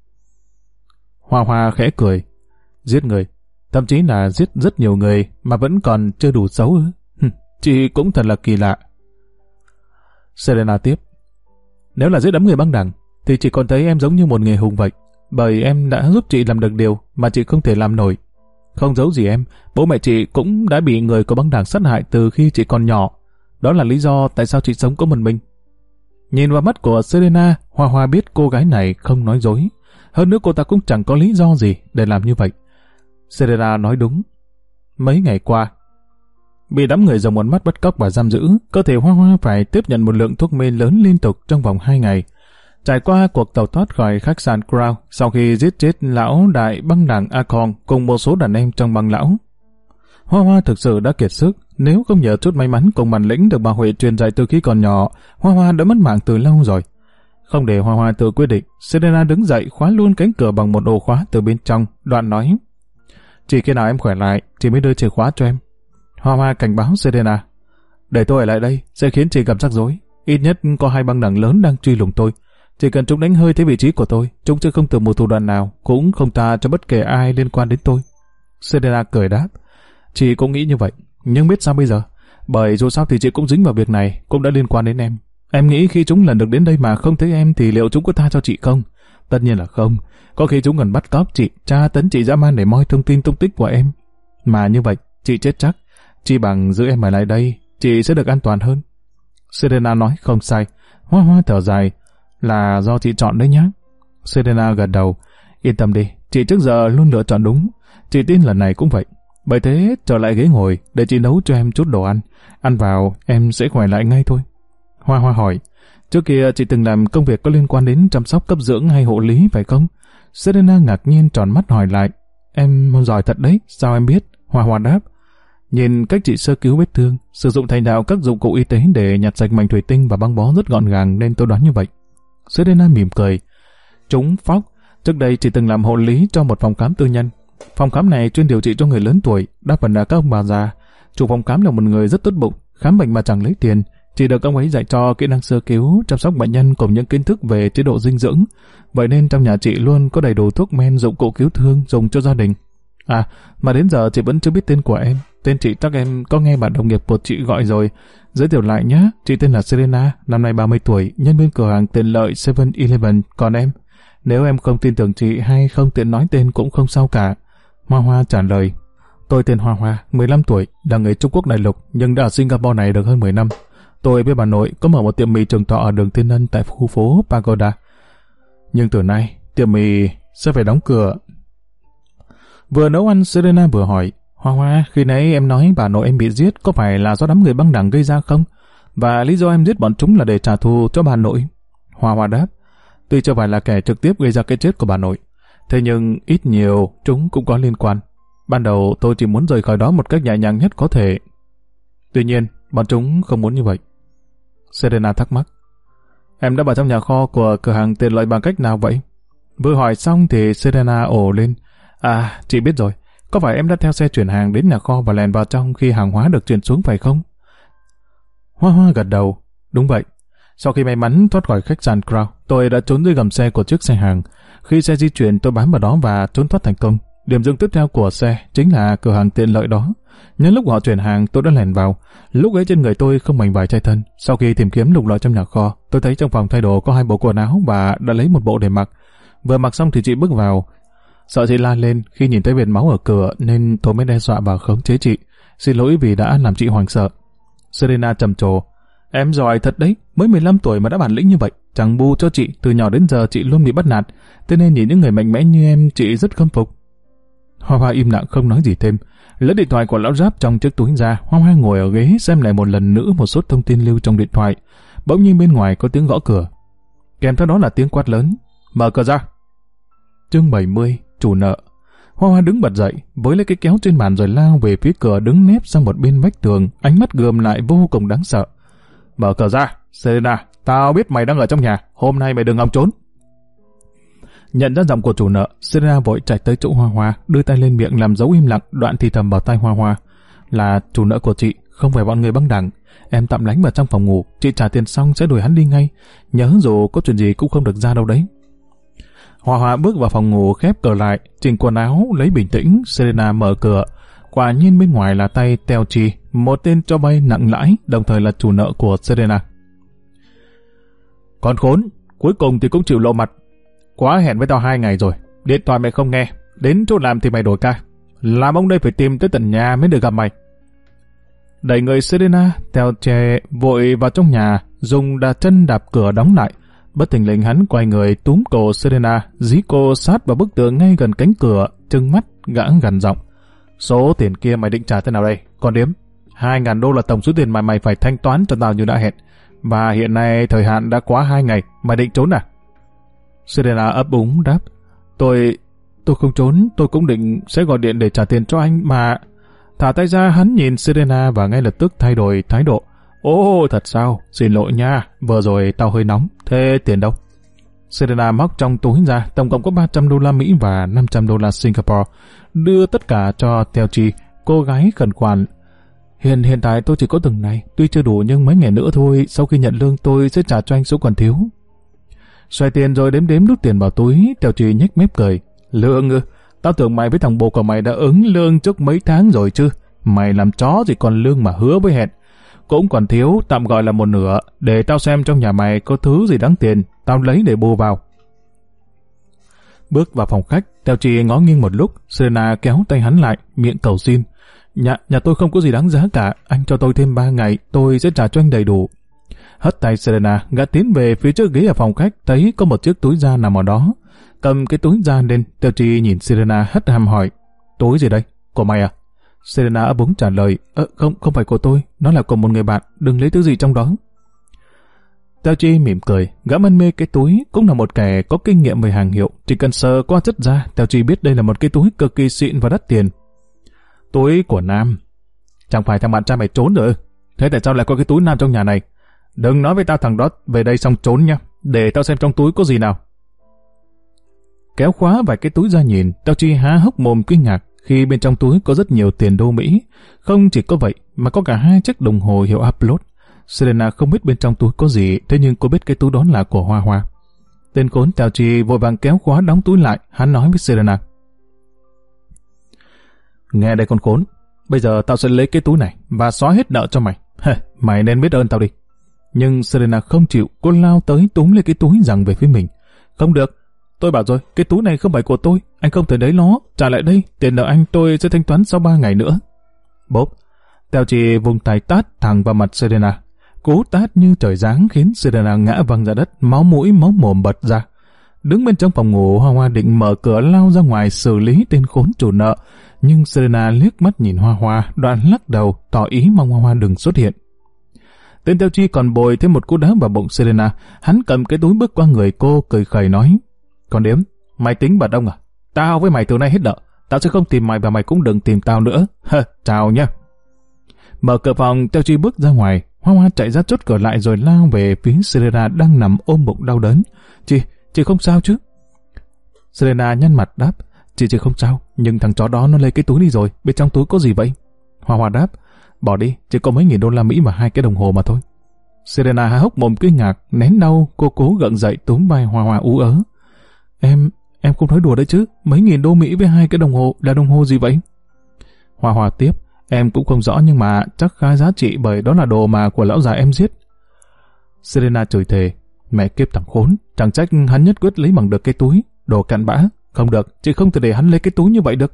Speaker 1: Hoa Hoa khẽ cười. Giết người, thậm chí là giết rất nhiều người mà vẫn còn chưa đủ xấu ư? Chị cũng thật là kỳ lạ. Serena tiếp. Nếu là giết đám người băng đảng thì chị còn thấy em giống như một người hùng vậy, bởi em đã giúp chị làm được điều mà chị không thể làm nổi. Không giấu gì em, bố mẹ chị cũng đã bị người của băng đảng sát hại từ khi chị còn nhỏ. Đó là lý do tại sao chị sống có một mình. Nhìn vào mắt của Serena, Hoa Hoa biết cô gái này không nói dối. Hơn nữa cô ta cũng chẳng có lý do gì để làm như vậy. Serena nói đúng. Mấy ngày qua, bị đám người dòng một mắt bắt cóc và giam giữ, cơ thể Hoa Hoa phải tiếp nhận một lượng thuốc mê lớn liên tục trong vòng hai ngày. Trải qua cuộc tẩu thoát khỏi khách sạn Crown sau khi giết chết lão đại băng đảng A Con cùng một số đàn em trong băng lão, Hoa Hoa thực sự đã kiệt sức. Nếu không nhờ chút may mắn cùng bản lĩnh được bà Huệ truyền dạy từ khi còn nhỏ, Hoa Hoa đã mất mạng từ lâu rồi. Không để Hoa Hoa tự quyết định, Serena đứng dậy khóa luôn cánh cửa bằng một ổ khóa từ bên trong, đoạn nói: Chỉ khi nào em khỏe lại, chị mới đưa chìa khóa cho em. Hoa Hoa cảnh báo Serena: Để tôi ở lại đây sẽ khiến chị gặp rắc rối. Ít nhất có hai băng đảng lớn đang truy lùng tôi. Chỉ cần chúng đánh hơi tới vị trí của tôi, chúng sẽ không từ một thủ đoạn nào, cũng không tha cho bất kể ai liên quan đến tôi. Serena cười đáp: Chị cũng nghĩ như vậy, nhưng biết sao bây giờ? Bởi dù sao thì chị cũng dính vào việc này, cũng đã liên quan đến em. Em nghĩ khi chúng lần được đến đây mà không thấy em thì liệu chúng có tha cho chị không? Tất nhiên là không. Có khi chúng cần bắt cóc chị, tra tấn chị dã man để moi thông tin tung tích của em. Mà như vậy, chị chết chắc. Chỉ bằng giữ em ở lại đây, chị sẽ được an toàn hơn. Serena nói không sai. Hoa Hoa thở dài: Là do chị chọn đấy nhá. Serena gật đầu: Yên tâm đi, chị trước giờ luôn lựa chọn đúng. Chị tin lần này cũng vậy. Bởi thế trở lại ghế ngồi để chị nấu cho em chút đồ ăn. Ăn vào em sẽ khỏe lại ngay thôi. Hoa Hoa hỏi: Trước kia chị từng làm công việc có liên quan đến chăm sóc cấp dưỡng hay hộ lý phải không? Serena ngạc nhiên tròn mắt hỏi lại: Em giỏi thật đấy, sao em biết? Hoa Hoa đáp: Nhìn cách chị sơ cứu vết thương, sử dụng thành thạo các dụng cụ y tế để nhặt sạch mảnh thủy tinh và băng bó rất gọn gàng nên tôi đoán như vậy. Serena mỉm cười: Trúng phóc. Trước đây chị từng làm hộ lý cho một phòng khám tư nhân. Phòng khám này chuyên điều trị cho người lớn tuổi, đa phần là các ông bà già. Chủ phòng khám là một người rất tốt bụng, khám bệnh mà chẳng lấy tiền. Chỉ được ông ấy dạy cho kỹ năng sơ cứu, chăm sóc bệnh nhân cùng những kiến thức về chế độ dinh dưỡng. Vậy nên trong nhà chị luôn có đầy đủ thuốc men, dụng cụ cứu thương dùng cho gia đình. À, mà đến giờ chị vẫn chưa biết tên của em. Tên chị chắc em có nghe bạn đồng nghiệp của chị gọi rồi. Giới thiệu lại nhé, chị tên là Serena, năm nay ba mươi tuổi, nhân viên cửa hàng tiện lợi seven eleven. Còn em, nếu em không tin tưởng chị hay không tiện nói tên cũng không sao cả. Hoa Hoa trả lời: Tôi tên Hoa Hoa, mười lăm tuổi, là người Trung Quốc đại lục, nhưng đã ở Singapore này được hơn mười năm. Tôi với bà nội có mở một tiệm mì trường thọ ở đường Thiên Ân tại khu phố Pagoda. Nhưng từ nay, tiệm mì sẽ phải đóng cửa. Vừa nấu ăn, Serena vừa hỏi: Hoa Hoa, khi nãy em nói bà nội em bị giết có phải là do đám người băng đảng gây ra không? Và lý do em giết bọn chúng là để trả thù cho bà nội? Hoa Hoa đáp: Tuy chưa phải là kẻ trực tiếp gây ra cái chết của bà nội, thế nhưng ít nhiều chúng cũng có liên quan. Ban đầu tôi chỉ muốn rời khỏi đó một cách nhẹ nhàng nhất có thể. Tuy nhiên, bọn chúng không muốn như vậy. Serena thắc mắc: Em đã vào trong nhà kho của cửa hàng tiện lợi bằng cách nào vậy? Vừa hỏi xong thì Serena ồ lên: À, chị biết rồi. Có phải em đã theo xe chuyển hàng đến nhà kho và lèn vào trong khi hàng hóa được chuyển xuống phải không? Hoa Hoa gật đầu: Đúng vậy. Sau khi may mắn thoát khỏi khách sạn Crown, tôi đã trốn dưới gầm xe của chiếc xe hàng. Khi xe di chuyển tôi bám vào đó và trốn thoát thành công. Điểm dừng tiếp theo của xe chính là cửa hàng tiện lợi đó. Nhân lúc họ chuyển hàng tôi đã lèn vào. Lúc ấy trên người tôi không mảnh vải che thân. Sau khi tìm kiếm lục lọi trong nhà kho, tôi thấy trong phòng thay đồ có hai bộ quần áo và đã lấy một bộ để mặc. Vừa mặc xong thì chị bước vào. Sợ chị la lên khi nhìn thấy vệt máu ở cửa nên tôi mới đe dọa và khống chế chị. Xin lỗi vì đã làm chị hoảng sợ. Serena trầm trồ: Em giỏi thật đấy, mới mười lăm tuổi mà đã bản lĩnh như vậy. Chẳng bù cho chị, từ nhỏ đến giờ chị luôn bị bắt nạt, thế nên nhìn những người mạnh mẽ như em, chị rất khâm phục. Hoa Hoa im lặng không nói gì thêm. Lấy điện thoại của lão Giáp trong chiếc túi ra, Hoa Hoa ngồi ở ghế xem lại một lần nữa một số thông tin lưu trong điện thoại. Bỗng nhiên bên ngoài có tiếng gõ cửa, kèm theo đó là tiếng quát lớn: "Mở cửa ra!" Chương bảy mươi, chủ nợ. Hoa Hoa đứng bật dậy, với lấy cái kéo trên bàn rồi lao về phía cửa, đứng nép sang một bên vách tường, ánh mắt gườm lại vô cùng đáng sợ. "Mở cửa ra, Serena, tao biết mày đang ở trong nhà, hôm nay mày đừng hòng trốn." Nhận ra giọng của chủ nợ, Serena vội chạy tới chỗ Hoa Hoa, đưa tay lên miệng làm dấu im lặng, đoạn thì thầm vào tai Hoa Hoa: "Là chủ nợ của chị, không phải bọn người băng đảng. Em tạm lánh vào trong phòng ngủ, chị trả tiền xong sẽ đuổi hắn đi ngay. Nhớ dù có chuyện gì cũng không được ra đâu đấy." Hoa Hoa bước vào phòng ngủ, khép cửa lại, chỉnh quần áo, lấy bình tĩnh. Serena mở cửa, quả nhiên bên ngoài là tay Teo Chi, một tên cho vay nặng lãi, đồng thời là chủ nợ của Serena. "Con khốn, cuối cùng thì cũng chịu lộ mặt. Quá hẹn với tao hai ngày rồi, điện thoại mày không nghe, đến chỗ làm thì mày đổi ca. Làm ông đây phải tìm tới tận nhà mới được gặp mày." Đẩy người Serena, Teo Chi vội vào trong nhà, dùng đà chân đạp cửa đóng lại. Bất thình lình hắn quay người túm cổ Serena, dí cô sát vào bức tường ngay gần cánh cửa, trừng mắt gã gằn giọng: "Số tiền kia mày định trả thế nào đây, con điếm? Hai ngàn đô là tổng số tiền mà mày phải thanh toán cho tao như đã hẹn. Và hiện nay thời hạn đã quá hai ngày, mày định trốn à?" Serena ấp úng đáp: Tôi... tôi không trốn, tôi cũng định sẽ gọi điện để trả tiền cho anh mà... Thả tay ra, hắn nhìn Serena và ngay lập tức thay đổi thái độ. "Ồ, thật sao? Xin lỗi nha, vừa rồi tao hơi nóng. Thế tiền đâu?" Serena móc trong túi ra, tổng cộng có ba trăm đô la Mỹ và năm trăm đô la Singapore, đưa tất cả cho Teo Chi. Cô gái khẩn khoản: Hiện hiện tại tôi chỉ có từng này, tuy chưa đủ nhưng mấy ngày nữa thôi, sau khi nhận lương tôi sẽ trả cho anh số còn thiếu." Xoay tiền rồi đếm đếm đút tiền vào túi, Teo Chi nhếch mép cười: "Lương ư? Tao tưởng mày với thằng bồ của mày đã ứng lương trước mấy tháng rồi chứ. Mày làm chó gì còn lương mà hứa với hẹn. Cũng còn thiếu, tạm gọi là một nửa, để tao xem trong nhà mày có thứ gì đáng tiền, tao lấy để bù vào." Bước vào phòng khách, Teo Chi ngó nghiêng một lúc, Serena kéo tay hắn lại, miệng cầu xin: Nhà, nhà tôi không có gì đáng giá cả, anh cho tôi thêm ba ngày, tôi sẽ trả cho anh đầy đủ." Hất tay Serena, gã tiến về phía trước ghế ở phòng khách, thấy có một chiếc túi da nằm ở đó. Cầm cái túi da lên, Teo Chi nhìn Serena hất hàm hỏi: "Túi gì đây? Của mày à?" Serena ấp úng trả lời: Ờ, không, không phải của tôi, nó là của một người bạn, đừng lấy thứ gì trong đó." Teo Chi mỉm cười, gã mân mê cái túi, cũng là một kẻ có kinh nghiệm về hàng hiệu, chỉ cần sờ qua chất da, Teo Chi biết đây là một cái túi cực kỳ xịn và đắt tiền. "Túi của nam? Chẳng phải thằng bạn trai mày trốn rồi? Thế tại sao lại có cái túi nam trong nhà này? Đừng nói với tao thằng đó về đây xong trốn nha, để tao xem trong túi có gì nào." Kéo khóa vài cái túi ra nhìn, Teo Chi há hốc mồm kinh ngạc khi bên trong túi có rất nhiều tiền đô Mỹ. Không chỉ có vậy, mà có cả hai chiếc đồng hồ hiệu Upload. Serena không biết bên trong túi có gì, thế nhưng cô biết cái túi đó là của Hoa Hoa. Tên khốn Teo Chi vội vàng kéo khóa đóng túi lại, hắn nói với Serena: "Nghe đây con khốn, bây giờ tao sẽ lấy cái túi này và xóa hết nợ cho mày. Mày nên biết ơn tao đi." Nhưng Serena không chịu, cô lao tới túm lấy cái túi giằng về phía mình. "Không được, tôi bảo rồi, cái túi này không phải của tôi, anh không thể lấy nó, trả lại đây, tiền nợ anh tôi sẽ thanh toán sau ba ngày nữa." Bốp, Teo Chi vùng tay tát thẳng vào mặt Serena. Cú tát như trời giáng khiến Serena ngã văng ra đất, máu mũi máu mồm bật ra. Đứng bên trong phòng ngủ, Hoa Hoa định mở cửa lao ra ngoài xử lý tên khốn chủ nợ, nhưng Serena liếc mắt nhìn Hoa Hoa, đoạn lắc đầu tỏ ý mong Hoa Hoa đừng xuất hiện. Tên Teo Chi còn bồi thêm một cú đá vào bụng Serena. Hắn cầm cái túi bước qua người cô, cười khẩy nói: "Con điếm, mày tính bật ông à? Tao với mày từ nay hết nợ, tao sẽ không tìm mày và mày cũng đừng tìm tao nữa. Hơ, chào nha." Mở cửa phòng, Teo Chi bước ra ngoài. Hoa Hoa chạy ra chốt cửa lại rồi lao về phía Serena đang nằm ôm bụng đau đớn. Chị, chị không sao chứ?" Serena nhăn mặt đáp: Chị chị không sao, nhưng thằng chó đó nó lấy cái túi đi rồi, bên trong túi có gì vậy?" Hoa Hoa đáp: "Bỏ đi, chỉ có mấy nghìn đô la Mỹ và hai cái đồng hồ mà thôi." Serena há hốc mồm kinh ngạc, nén đau, cô cố gượng dậy túm vai Hoa Hoa ú ớ: Em, em không nói đùa đấy chứ, mấy nghìn đô Mỹ với hai cái đồng hồ là đồng hồ gì vậy?" Hoa Hoa tiếp: "Em cũng không rõ nhưng mà chắc khá giá trị bởi đó là đồ mà của lão già em giết." Serena chửi thề: "Mẹ kiếp thằng khốn, chẳng trách hắn nhất quyết lấy bằng được cái túi, đồ cặn bã, không được, chị không thể để hắn lấy cái túi như vậy được."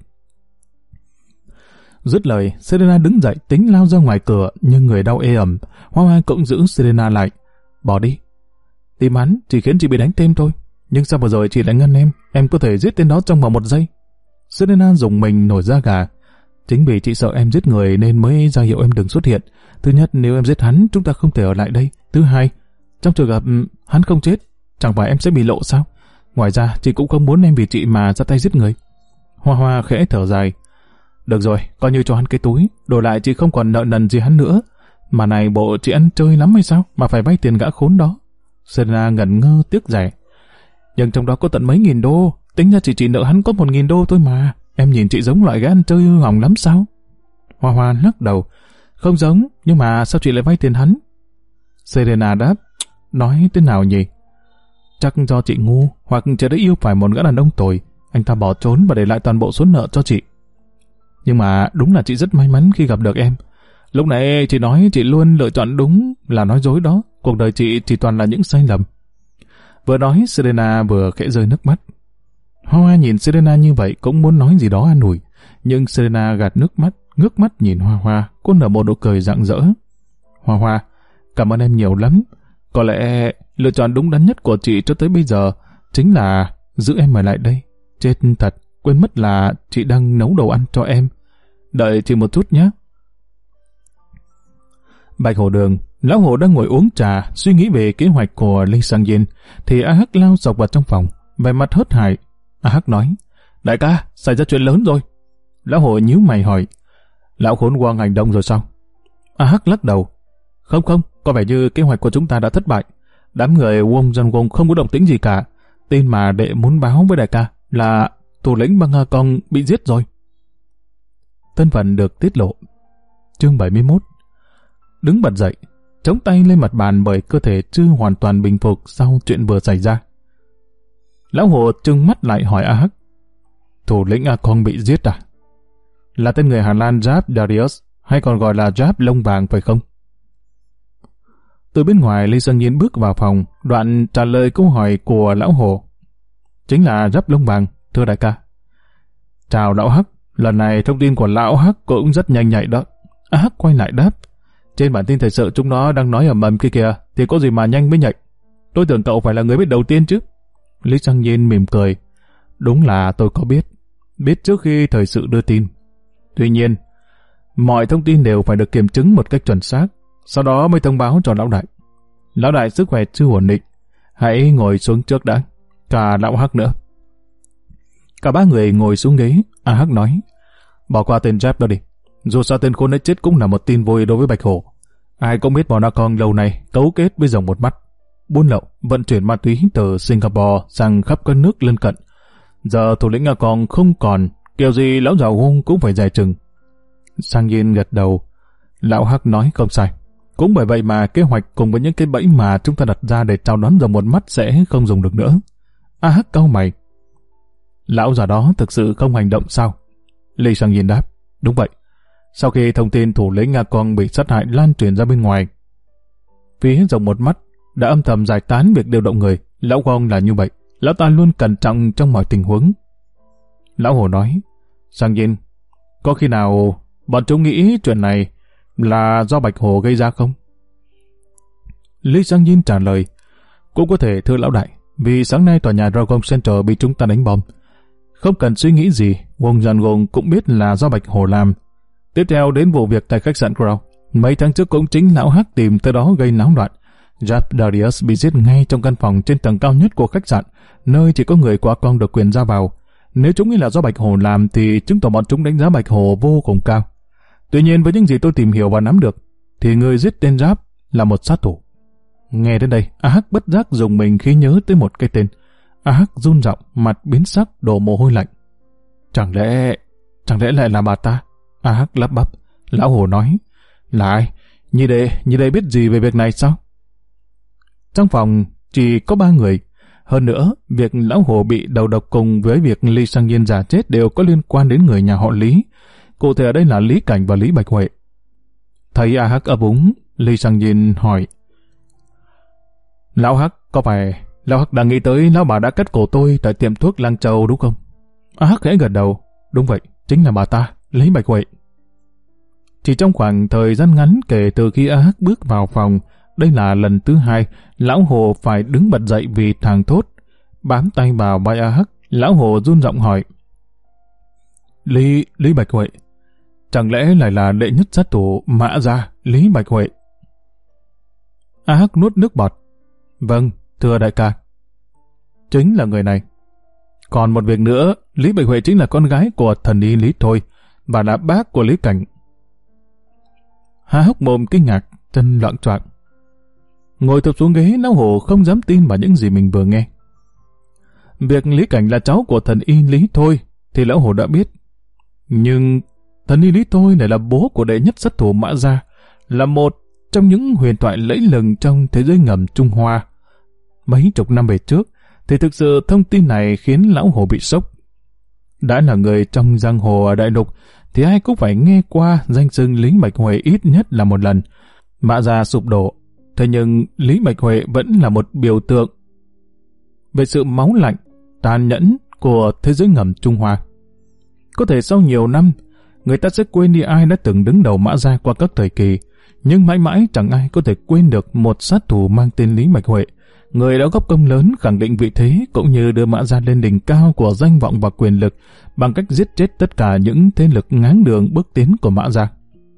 Speaker 1: Dứt lời, Serena đứng dậy tính lao ra ngoài cửa, nhưng người đau ê ẩm. Hoa Hoa cũng giữ Serena lại: "Bỏ đi." Tìm hắn chỉ khiến chị bị đánh thêm thôi. Nhưng sao vừa rồi chị lại ngăn em? Em có thể giết tên đó trong vòng một giây. Serena dùng mình nổi da gà. Chính vì chị sợ em giết người nên mới ra hiệu em đừng xuất hiện. Thứ nhất, nếu em giết hắn, chúng ta không thể ở lại đây. Thứ hai, trong trường hợp hắn không chết, chẳng phải em sẽ bị lộ sao? Ngoài ra, chị cũng không muốn em vì chị mà ra tay giết người. Hoa Hoa khẽ thở dài. Được rồi, coi như cho hắn cái túi, đổi lại chị không còn nợ nần gì hắn nữa. Mà này bộ chị ăn chơi lắm hay sao, mà phải vay tiền gã khốn đó. Serena ngẩn ngơ tiếc rẻ. Nhưng trong đó có tận mấy nghìn đô, tính ra chị chỉ nợ hắn có một nghìn đô thôi mà. Em nhìn chị giống loại gã ăn chơi hư hỏng lắm sao? Hoa Hoa lắc đầu. Không giống, nhưng mà sao chị lại vay tiền hắn? Serena đáp. Nói thế nào nhỉ? Chắc do chị ngu, hoặc chị đã yêu phải một gã đàn ông tồi. Anh ta bỏ trốn và để lại toàn bộ số nợ cho chị. Nhưng mà đúng là chị rất may mắn khi gặp được em. Lúc nãy chị nói chị luôn lựa chọn đúng là nói dối đó. Cuộc đời chị chỉ toàn là những sai lầm. Vừa nói Serena vừa khẽ rơi nước mắt. Hoa Hoa nhìn Serena như vậy cũng muốn nói gì đó an ủi. Nhưng Serena gạt nước mắt, ngước mắt nhìn Hoa Hoa. Cô nở một nụ cười rạng rỡ. Hoa Hoa, cảm ơn em nhiều lắm. Có lẽ lựa chọn đúng đắn nhất của chị cho tới bây giờ chính là giữ em ở lại đây. Chết thật, quên mất là chị đang nấu đồ ăn cho em. Đợi chị một chút nhé. Bạch Hồ Đường, lão Hồ đang ngồi uống trà, suy nghĩ về kế hoạch của Lee Sang Yin, thì A Hắc lao dọc vào trong phòng, vẻ mặt hớt hải. A Hắc nói, đại ca, xảy ra chuyện lớn rồi. Lão Hồ nhíu mày hỏi, lão khốn Quang hành động rồi sao? A Hắc lắc đầu, không không, có vẻ như kế hoạch của chúng ta đã thất bại. Đám người Wong Dân Wong không có động tĩnh gì cả. Tin mà đệ muốn báo với đại ca là thủ lĩnh băng Nga Kong bị giết rồi. Thân phận được tiết lộ. Chương bảy mươi mốt. Đứng bật dậy, chống tay lên mặt bàn bởi cơ thể chưa hoàn toàn bình phục sau chuyện vừa xảy ra. Lão Hồ trừng mắt lại hỏi A Hắc, thủ lĩnh A Kong bị giết à? Là tên người Hà Lan Giáp Darius, hay còn gọi là Giáp Lông Vàng phải không? Từ bên ngoài, Lê Sang Nhiên bước vào phòng, đoạn trả lời câu hỏi của lão Hồ. Chính là Giáp Lông Vàng, thưa đại ca. Chào lão Hắc, lần này thông tin của lão Hắc cũng rất nhanh nhạy đó. A Hắc quay lại đáp, trên bản tin thời sự chúng nó đang nói ở mầm kia kìa, thì có gì mà nhanh mới nhạy. Tôi tưởng cậu phải là người biết đầu tiên chứ. Lý Sang Nhiên mỉm cười. Đúng là tôi có biết, biết trước khi thời sự đưa tin. Tuy nhiên, mọi thông tin đều phải được kiểm chứng một cách chuẩn xác, sau đó mới thông báo cho lão đại. Lão đại sức khỏe chưa ổn định, hãy ngồi xuống trước đã, cả lão Hắc nữa. Cả ba người ngồi xuống ghế. A Hắc nói, bỏ qua tên Jeff đó đi. Dù sao tên khốn ấy chết cũng là một tin vui đối với Bạch Hổ. Ai cũng biết bọn A Kong lâu nay cấu kết với Rồng Một Mắt, buôn lậu, vận chuyển ma túy từ Singapore sang khắp các nước lân cận. Giờ thủ lĩnh A Kong không còn, kiểu gì lão già Hung cũng phải dè chừng. Sang Yin gật đầu. Lão Hắc nói không sai. Cũng bởi vậy mà kế hoạch cùng với những cái bẫy mà chúng ta đặt ra để chào đón Rồng Một Mắt sẽ không dùng được nữa. A Hắc cau mày. Lão già đó thực sự không hành động sao? Lee Sang Yin đáp, đúng vậy. Sau khi thông tin thủ lĩnh A Kong bị sát hại lan truyền ra bên ngoài, phía Rồng Một Mắt đã âm thầm giải tán việc điều động người. Lão Kong là như vậy, lão ta luôn cẩn trọng trong mọi tình huống. Lão Hồ nói, Sang Yin, có khi nào bọn chúng nghĩ chuyện này là do Bạch Hồ gây ra không? Lee Sang Yin trả lời, cũng có thể thưa lão đại, vì sáng nay tòa nhà Dragon Center bị chúng ta đánh bom. Không cần suy nghĩ gì, Wong Dân Wong cũng biết là do Bạch Hồ làm. Tiếp theo đến vụ việc tại khách sạn Crown. Mấy tháng trước cũng chính lão Hắc tìm tới đó gây náo loạn. Jeff Darius bị giết ngay trong căn phòng trên tầng cao nhất của khách sạn, nơi chỉ có người của A Kong được quyền ra vào. Nếu chúng nghĩ là do Bạch Hồ làm thì chứng tỏ bọn chúng đánh giá Bạch Hồ vô cùng cao. Tuy nhiên với những gì tôi tìm hiểu và nắm được, thì người giết tên Giáp là một sát thủ. Nghe đến đây, A Hắc bất giác dùng mình khi nhớ tới một cái tên. A Hắc run giọng, mặt biến sắc, đổ mồ hôi lạnh. Chẳng lẽ, chẳng lẽ lại là bà ta? A Hắc lắp bắp. Lão Hồ nói, là ai? Nhi đệ, nhi đệ biết gì về việc này sao? Trong phòng chỉ có ba người. Hơn nữa, việc lão Hồ bị đầu độc cùng với việc Lee Sang Yin giả chết đều có liên quan đến người nhà họ Lý. Cụ thể ở đây là Lý Cảnh và Lý Bạch Huệ. Thấy A Hắc ấp úng, Lee Sang Yin hỏi, Lão Hắc, có phải Lão Hắc đang nghĩ tới lão bà đã cắt cổ tôi tại tiệm thuốc Lang Châu đúng không? A Hắc khẽ gật đầu. Đúng vậy, chính là bà ta, Lý Bạch Huệ. Chỉ trong khoảng thời gian ngắn kể từ khi A Hắc bước vào phòng, đây là lần thứ hai lão Hồ phải đứng bật dậy vì thàng thốt. Bám tay vào vai A Hắc, lão Hồ run giọng hỏi. Lý, Lý Bạch Huệ, chẳng lẽ lại là đệ nhất sát thủ Mã Gia, Lý Bạch Huệ? A Hắc nuốt nước bọt. Vâng, thưa đại ca. Chính là người này. Còn một việc nữa, Lý Bạch Huệ chính là con gái của thần y Lý Thôi, và là bác của Lý Cảnh. Há hốc mồm kinh ngạc, chân loạng choạng. Ngồi thụp xuống ghế, lão Hồ không dám tin vào những gì mình vừa nghe. Việc Lý Cảnh là cháu của thần y Lý Thôi thì lão Hồ đã biết. Nhưng thần y Lý Thôi này là bố của đệ nhất sát thủ Mã Gia, là một trong những huyền thoại lẫy lừng trong thế giới ngầm Trung Hoa. Mấy chục năm về trước, thì thực sự thông tin này khiến lão Hồ bị sốc. Đã là người trong giang hồ ở đại lục, thì ai cũng phải nghe qua danh xưng Lý Bạch Huệ ít nhất là một lần. Mã Gia sụp đổ, thế nhưng Lý Bạch Huệ vẫn là một biểu tượng về sự máu lạnh, tàn nhẫn của thế giới ngầm Trung Hoa. Có thể sau nhiều năm, người ta sẽ quên đi ai đã từng đứng đầu Mã Gia qua các thời kỳ, nhưng mãi mãi chẳng ai có thể quên được một sát thủ mang tên Lý Bạch Huệ, người đã góp công lớn khẳng định vị thế cũng như đưa Mã Gia lên đỉnh cao của danh vọng và quyền lực bằng cách giết chết tất cả những thế lực ngáng đường bước tiến của Mã Gia.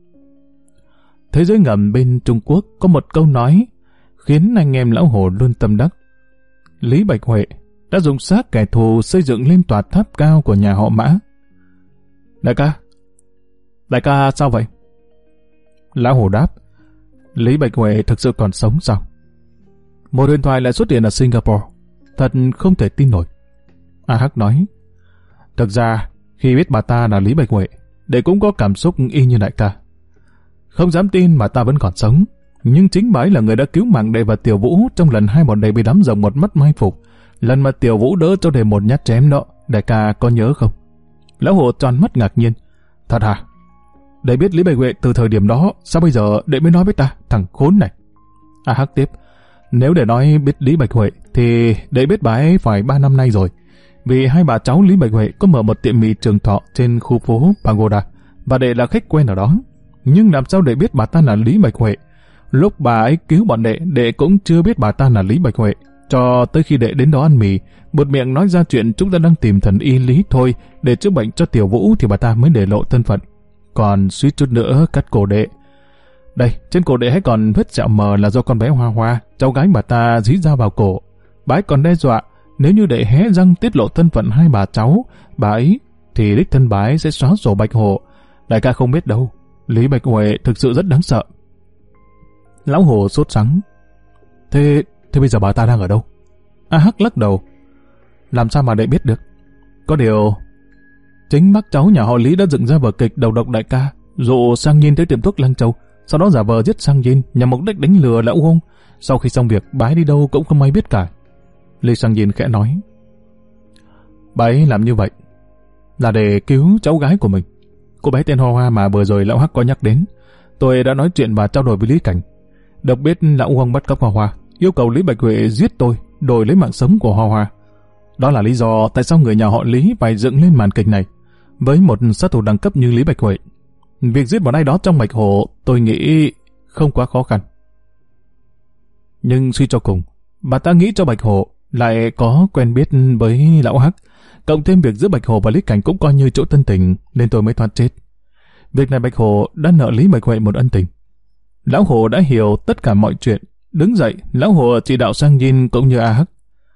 Speaker 1: Thế giới ngầm bên Trung Quốc có một câu nói khiến anh em lão Hồ luôn tâm đắc. Lý Bạch Huệ đã dùng xác kẻ thù xây dựng lên tòa tháp cao của nhà họ Mã. Đại ca, đại ca sao vậy? Lão Hồ đáp, Lý Bạch Huệ thực sự còn sống sao? Một huyền thoại lại xuất hiện ở Singapore, thật không thể tin nổi. A Hắc nói, thực ra khi biết bà ta là Lý Bạch Huệ, đệ cũng có cảm xúc y như đại ca. Không dám tin bà ta vẫn còn sống, nhưng chính bà ấy là người đã cứu mạng đệ và Tiểu Vũ trong lần hai bọn đệ bị đám rồng một mắt mai phục, lần mà Tiểu Vũ đỡ cho đệ một nhát chém đó, đại ca có nhớ không? Lão Hồ tròn mắt ngạc nhiên. Thật hả? Đệ biết Lý Bạch Huệ từ thời điểm đó, sao bây giờ đệ mới nói với ta, thằng khốn này? A Hắc tiếp, nếu để nói biết Lý Bạch Huệ thì đệ biết bà ấy phải ba năm nay rồi, vì hai bà cháu Lý Bạch Huệ có mở một tiệm mì Trường Thọ trên khu phố Pagoda và đệ là khách quen ở đó. Nhưng làm sao đệ biết bà ta là Lý Bạch Huệ? Lúc bà ấy cứu bọn đệ, đệ cũng chưa biết bà ta là Lý Bạch Huệ. Cho tới khi đệ đến đó ăn mì, buột miệng nói ra chuyện chúng ta đang tìm thần y Lý Thôi để chữa bệnh cho Tiểu Vũ thì bà ta mới để lộ thân phận. Còn suýt chút nữa cắt cổ đệ. Đây, trên cổ đệ hay còn vết sẹo mờ là do con bé Hoa Hoa, cháu gái bà ta dí dao vào cổ. Bà ấy còn đe dọa, nếu như đệ hé răng tiết lộ thân phận hai bà cháu, bà ấy, thì đích thân bà ấy sẽ xóa sổ Bạch Hồ. Đại ca không biết đâu, Lý Bạch Huệ thực sự rất đáng sợ. Lão Hồ sốt sắng. Thế, thế bây giờ bà ta đang ở đâu? A Hắc lắc đầu. Làm sao mà đệ biết được? Có điều, chính bác cháu nhà họ Lý đã dựng ra vở kịch đầu độc đại ca, dụ Sang Nhiên tới tiệm thuốc Lăng Châu, sau đó giả vờ giết Sang Nhiên nhằm mục đích đánh lừa lão ông. Sau khi xong việc, bà ấy đi đâu cũng không ai biết cả. Lý Sang Nhiên khẽ nói, bà ấy làm như vậy là để cứu cháu gái của mình, cô bé tên Hoa Hoa mà vừa rồi lão Hắc có nhắc đến. Tôi đã nói chuyện và trao đổi với Lý Cảnh, được biết lão Uông bắt cóc Hoa Hoa, yêu cầu Lý Bạch Huệ giết tôi đổi lấy mạng sống của Hoa Hoa. Đó là lý do tại sao người nhà họ Lý phải dựng lên màn kịch này. Với một sát thủ đẳng cấp như Lý Bạch Huệ, việc giết một ai đó trong Bạch Hồ tôi nghĩ không quá khó khăn. Nhưng suy cho cùng, bà ta nghĩ cho Bạch Hồ lại có quen biết với lão Hắc, cộng thêm việc giữa Bạch Hồ và Lý Cảnh cũng coi như chỗ tân tình, nên tôi mới thoát chết. Việc này Bạch Hồ đã nợ Lý Bạch Huệ một ân tình. Lão Hồ đã hiểu tất cả mọi chuyện. Đứng dậy, lão Hồ chỉ đạo Sang Nhiên cũng như A Hắc.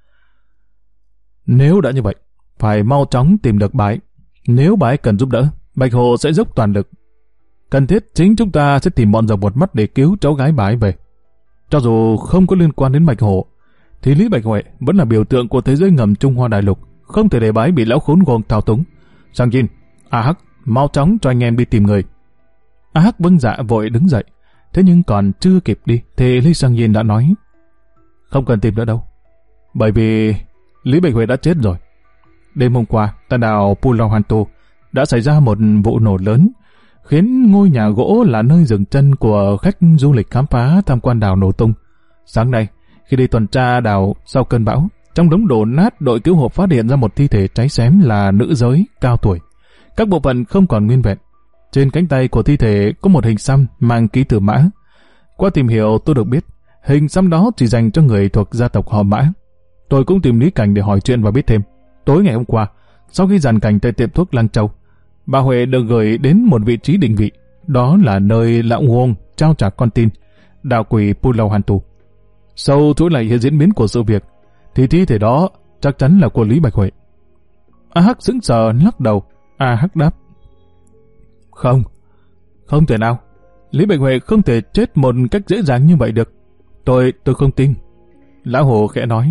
Speaker 1: Nếu đã như vậy, phải mau chóng tìm được bà ấy. Nếu bà ấy cần giúp đỡ, Bạch Hồ sẽ dốc toàn lực. Cần thiết chính chúng ta sẽ tìm bọn rồng một mắt để cứu cháu gái bà ấy về. Cho dù không có liên quan đến Bạch Hồ, thì Lý Bạch Huệ vẫn là biểu tượng của thế giới ngầm Trung Hoa đại lục, không thể để bà ấy bị lão khốn gồm thao túng. Sang Nhiên, A Hắc, mau chóng cho anh em đi tìm người. A Hắc vâng dạ vội đứng dậy. Thế nhưng còn chưa kịp đi thì Lý Sang Nhiên đã nói, không cần tìm nữa đâu, bởi vì Lý Bạch Huệ đã chết rồi. Đêm hôm qua tại đảo Pulau Hantu đã xảy ra một vụ nổ lớn, khiến ngôi nhà gỗ là nơi dừng chân của khách du lịch khám phá tham quan đảo nổ tung. Sáng nay khi đi tuần tra đảo sau cơn bão, trong đống đổ nát đội cứu hộ phát hiện ra một thi thể cháy xém là nữ giới cao tuổi, các bộ phận không còn nguyên vẹn. Trên cánh tay của thi thể có một hình xăm mang ký từ Mã. Qua tìm hiểu tôi được biết, Hình xăm đó chỉ dành cho người thuộc gia tộc họ Mã. Tôi cũng tìm Lý Cảnh để hỏi chuyện và biết thêm. Tối ngày hôm qua, sau khi dàn cảnh tại tiệm thuốc Lăng Châu, bà Huệ được gửi đến một vị trí định vị. Đó là nơi lão Ngôn trao trả con tin, đạo quỷ Pulau Hantu. Sau chuỗi lại hiện diễn biến của sự việc, thì thi thể đó chắc chắn là của Lý Bạch Huệ. A Hắc sững sờ lắc đầu. A Hắc đáp: Không, không thể nào. Lý Bạch Huệ không thể chết một cách dễ dàng như vậy được. Tôi, tôi không tin. Lão Hồ khẽ nói: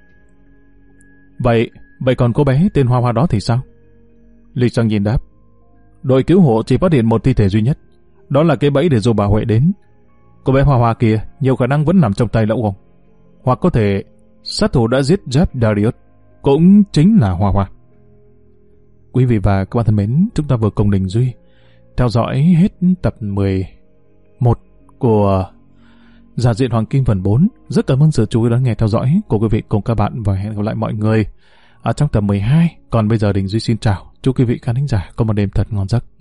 Speaker 1: Vậy, vậy còn cô bé tên Hoa Hoa đó thì sao? Lý Sang Nhìn đáp: Đội cứu hộ chỉ phát hiện một thi thể duy nhất. Đó là cái bẫy để dụ bà Huệ đến. Cô bé Hoa Hoa kia nhiều khả năng vẫn nằm trong tay lão Ngôn. Hoặc có thể sát thủ đã giết Jeff Darius cũng chính là Hoa Hoa. Quý vị và các bạn thân mến, chúng ta vừa cùng Đình Duy theo dõi hết tập mười một của Giả Diện Hoàng Kim phần bốn. Rất cảm ơn sự chú ý đón nghe theo dõi của quý vị cùng các bạn và hẹn gặp lại mọi người ở trong tập mười hai. Còn bây giờ Đình Duy xin chào. Chúc quý vị khán thính giả có một đêm thật ngon giấc.